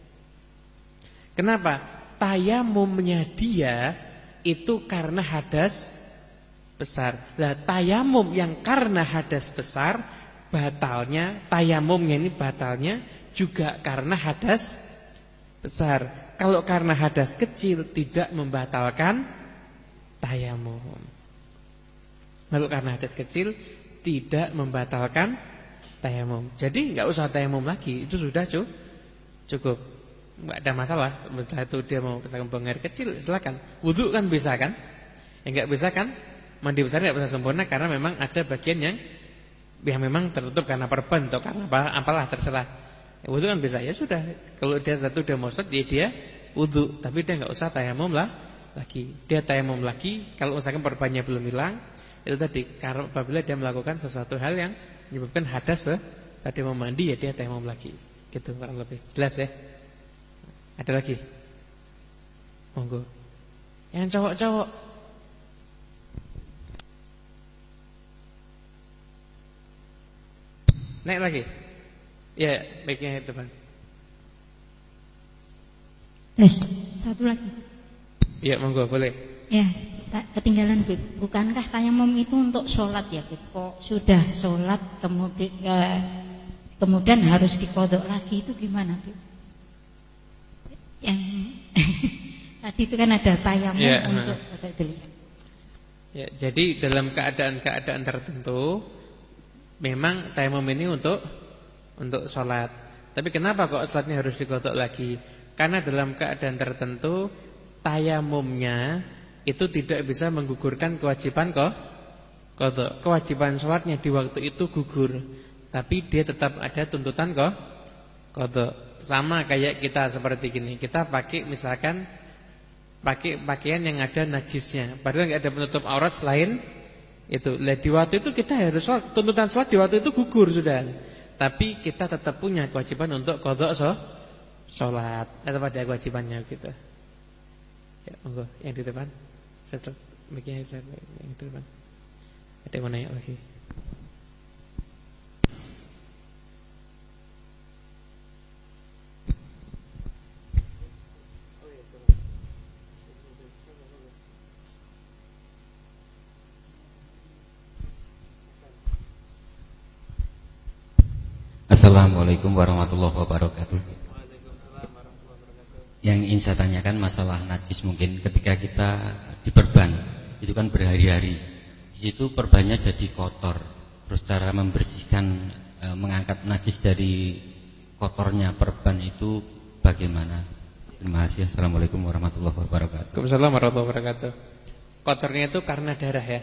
Kenapa? Tayamumnya dia itu karena hadas besar. Lah tayamum yang karena hadas besar, batalnya tayamumnya ini batalnya juga karena hadas besar. Kalau karena hadas kecil tidak membatalkan tayamum. Kalau karena hadas kecil tidak membatalkan tayamum. Jadi enggak usah tayamum lagi, itu sudah cukup. Enggak ada masalah. Setelah itu dia mau misalkan buang air kecil, silakan. Wudu kan bisa kan? Ya enggak bisa kan? Mandi besar enggak bisa sempurna karena memang ada bagian yang yang memang tertutup karena perban atau karena apa, apalah terserah. Ya, wudu kan bisa. Ya sudah. Kalau dia satu dia mau sholat, ya dia wudu, tapi dia enggak usah tayamum lah lagi. Dia tayamum lagi kalau misalkan perbannya belum hilang. Itu tadi karena apabila dia melakukan sesuatu hal yang menyebabkan hadas, tadi mau mandi ya dia tayamum lagi. Gitu kurang lebih. Jelas ya? Ada lagi? Monggo. Yang cowok-cowok. Naik lagi. Ya, baiknya depan. Tes, satu lagi. Ya, monggo, boleh. Ya, ketinggalan Bib. Bukankah tayamum itu untuk sholat ya Bib? Kok sudah sholat kemudian ya, kemudian harus dikodok lagi, itu gimana Bib? Yang tadi itu kan ada tayamum ya, untuk nah. Ya, jadi dalam keadaan-keadaan tertentu memang tayamum ini untuk untuk sholat. Tapi kenapa kok sholatnya harus dikodok lagi? Karena dalam keadaan tertentu tayamumnya itu tidak bisa menggugurkan kewajiban kok kodok. Kewajiban sholatnya di waktu itu gugur, tapi dia tetap ada tuntutan kok kodok. Sama kayak kita seperti gini, kita pakai misalkan pakai pakaian yang ada najisnya, padahal nggak ada penutup aurat selain itu. Lah di waktu itu kita harus sholat, tuntutan sholat di waktu itu gugur sudah. Tapi kita tetap punya kewajiban untuk qadha sholat. Tetap ada kewajibannya gitu. Ya, monggo yang di depan. Setelah begini yang di depan. Ada yang mau nanya lagi? Assalamualaikum warahmatullahi wabarakatuh. Yang ingin saya tanyakan masalah najis, mungkin ketika kita diperban itu kan berhari-hari, di situ perbannya jadi kotor. Terus cara membersihkan, e, mengangkat najis dari kotornya perban itu bagaimana? Terima kasih. Assalamualaikum warahmatullahi wabarakatuh. Waalaikumsalam warahmatullahi wabarakatuh. Kotornya itu karena darah ya.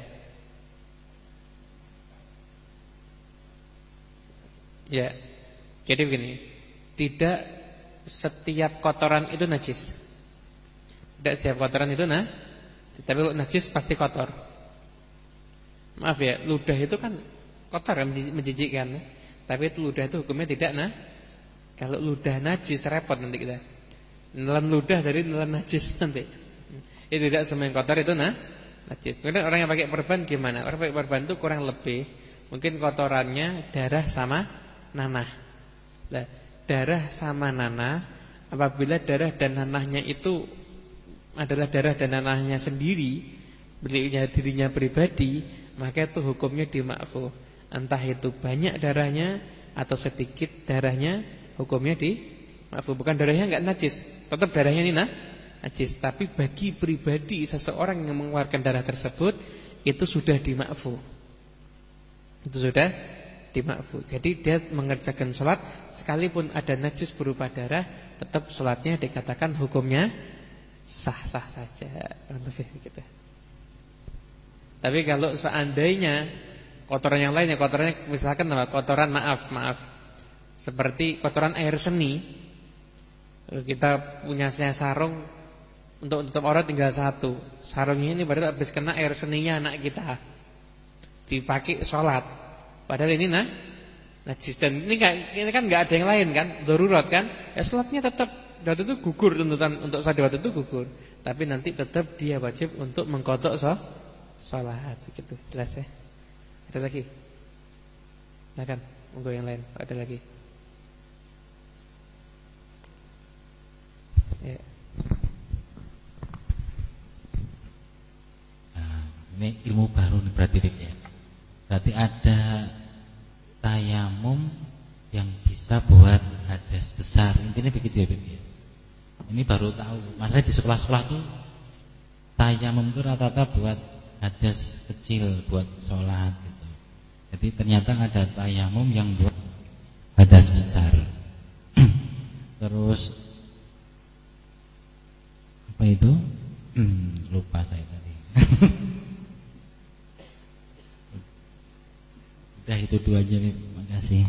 Ya. Jadi begini, tidak setiap kotoran itu najis. Tidak setiap kotoran itu nah, tapi kalau najis pasti kotor. Maaf ya, ludah itu kan kotor, menjijikkan. Tapi itu ludah itu hukumnya tidak nah. Kalau ludah najis repot nanti kita. Nelan ludah dari nelan najis nanti. Itu tidak semua yang kotor itu nah najis. Kemudian orang yang pakai perban gimana? Orang pakai perban itu kurang lebih mungkin kotorannya darah sama nanah. Nah, darah sama nanah, apabila darah dan nanahnya itu adalah darah dan nanahnya sendiri, miliknya dirinya pribadi, maka itu hukumnya dimakfuh. Entah itu banyak darahnya atau sedikit darahnya, hukumnya dimakfuh. Bukan darahnya enggak najis, tetap darahnya ini nah, najis. Tapi bagi pribadi seseorang yang mengeluarkan darah tersebut, itu sudah dimakfuh. Itu sudah dimakfuh. Jadi dia mengerjakan sholat sekalipun ada najis berupa darah, tetap sholatnya dikatakan hukumnya sah-sah saja. Gitu. Tapi kalau seandainya kotoran yang lainnya, kotorannya misalkan apa? Kotoran maaf, maaf. Seperti kotoran air seni. Kita punya sarung untuk tutup aurat tinggal satu. Sarungnya ini berarti habis kena air seninya anak kita. Dipakai sholat. Padahal ini nah najis, dan ini, gak, ini kan nggak ada yang lain kan, darurat kan, ya sholatnya tetap waktu itu gugur, tuntutan untuk sholat waktu itu gugur, tapi nanti tetap dia wajib untuk mengkodok sholat, begitu, jelas ya. Ada lagi? Silakan, monggo yang lain, ada lagi? Ya. Nah, ini ilmu baru nih berarti ya. Berarti ada tayamum yang bisa buat hadas besar. Intinya begitu ya, Bib. Ini baru tahu. Masalah di sekolah-sekolah tuh tayamum itu rata-rata buat hadas kecil, buat sholat gitu. Jadi ternyata ada tayamum yang buat hadas besar. Terus apa itu? Hmm, lupa saya tadi. Udah itu dua aja, terima kasih.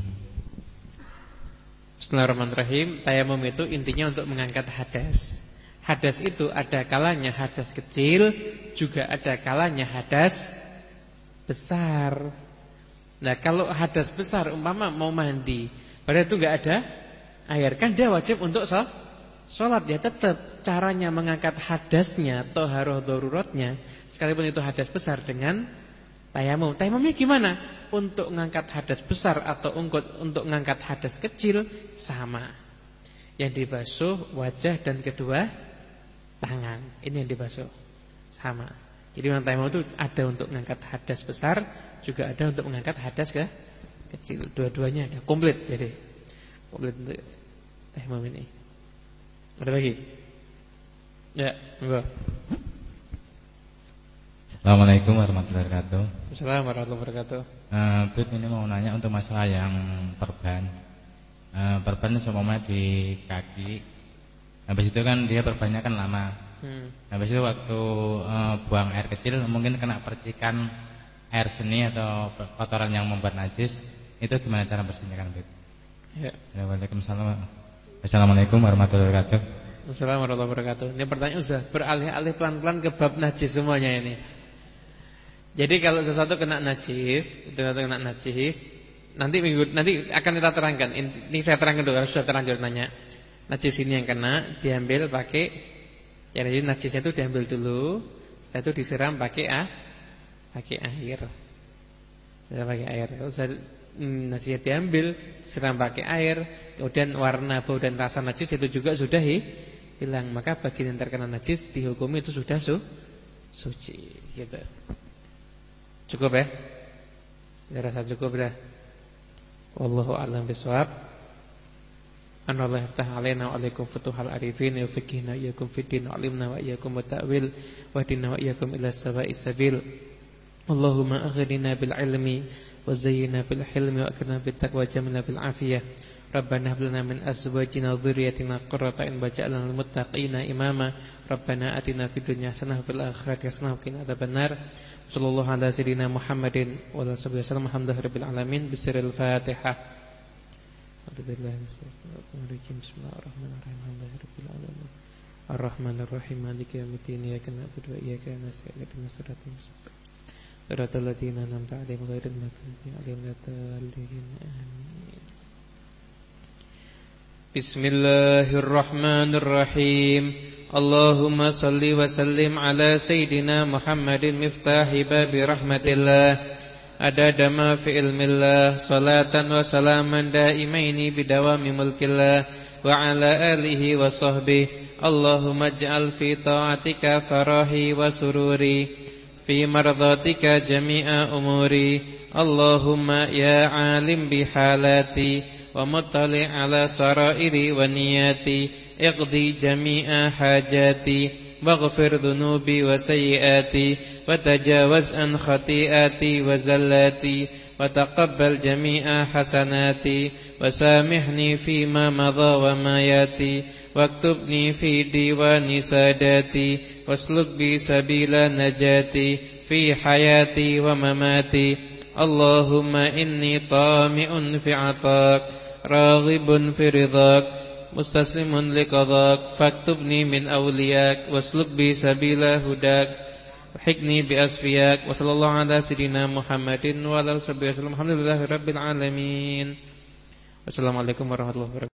Bismillahirrahmanirrahim. Tayamum itu intinya untuk mengangkat hadas. Hadas itu ada kalanya hadas kecil, juga ada kalanya hadas besar. Nah, kalau hadas besar umpama mau mandi, padahal itu enggak ada air, kan dia wajib untuk sholat. Ya tetap caranya mengangkat hadasnya, toharoh daruratnya, sekalipun itu hadas besar, dengan tayamum. Tayamumnya gimana? Untuk mengangkat hadas besar atau untuk untuk mengangkat hadas kecil sama. Yang dibasuh wajah dan kedua tangan. Ini yang dibasuh sama. Jadi memang tayamum itu ada untuk mengangkat hadas besar, juga ada untuk mengangkat hadas ke kecil. Dua-duanya ada, komplit. Jadi komplit untuk tayamum ini. Ada lagi? Ya, enggak. Assalamualaikum warahmatullahi wabarakatuh. Assalamualaikum warahmatullahi wabarakatuh. Uh, Bud, ini mau nanya untuk masalah yang perban. Uh, perban semuanya di kaki. Habis itu kan dia perbannya kan lama. Hmm. Habis itu waktu uh, buang air kecil mungkin kena percikan air seni atau kotoran yang membuat najis. Itu gimana cara bersihnya kan, Bud? Ya. Waalaikumsalam. Assalamualaikum warahmatullahi wabarakatuh. Assalamualaikum warahmatullahi wabarakatuh. Ini pertanyaan sudah beralih-alih pelan-pelan ke bab najis semuanya ini. Jadi kalau sesuatu kena najis, sesuatu kena najis, nanti minggu nanti akan kita terangkan. Ini saya terangkan dulu, sudah terlanjur nanya. Najis ini yang kena diambil pakai, ya jadi najisnya itu diambil dulu, setelah itu disiram pakai ah, pakai air. Saya pakai air. Setelah najisnya diambil, siram pakai air, kemudian warna, bau dan rasa najis itu juga sudah hilang. Maka bagian yang terkena najis dihukumi itu sudah su, suci, gitu. Cukup ya? Saya rasa cukup dah. Wallahu a'lam bishawab. Anallahu yaftah alaina wa alaikum futuhal arifin wa fiqhina iyyakum fiddin wa alimna wa iyyakum ta'wil wa hadina wa iyyakum ila sawa'is sabil. Allahumma aghnina bil ilmi wa zayyina bil hilmi wa akrimna bit taqwa wa jamilna bil afiyah. Rabbana hab lana min azwajina wa dhurriyyatina qurrata a'yun waj'alna lil muttaqina imama. Rabbana atina fid dunya hasanah wa fil akhirati hasanah wa qina adzabannar. Sallallahu ala sayyidina Muhammadin wa ala sahbihi wasallam. Alhamdulillahirabbil alamin. Bismillahil Fatihah. Bismillahirrahmanirrahim. Alhamdulillahirabbil alamin. Arrahmanir rahim. Maliki yaumiddin. Iyyaka na'budu wa iyyaka nasta'in. Ihdinas siratal mustaqim. Siratal ladzina an'amta 'alaihim ghairil maghdubi 'alaihim waladdallin. Amin. Bismillahirrahmanirrahim. Allahumma salli wa sallim ala sayyidina Muhammadin miftahi babi rahmatillah adada ma fi ilmillah salatan wa salaman daimaini bidawami mulkillah wa ala alihi wa sahbihi. Allahumma ij'al fi ta'atika farahi wa sururi fi mardatika jami'a umuri. Allahumma ya alim bihalati wa muttali' ala sarairi wa niyati iqdi jami'a hajati waghfir dhunubi wa sayyiati wa tajawaz an khati'ati wa zallati wa taqabbal jami'a hasanati wa samihni fima madha wa ma yati waktubni fi diwani sadati wasluk bi sabila najati fi hayati wa mamati. Allahumma inni tami'un fi 'atak raghibun fi ridhak mustaslimun liqadak faktubni min awliyak wasluk bi sabila hudak hikni bi asfiyak. Wa sallallahu ala sayyidina Muhammadin wa ala alihi wasallam. Alhamdulillahi rabbil alamin. Wassalamualaikum warahmatullahi wabarakatuh.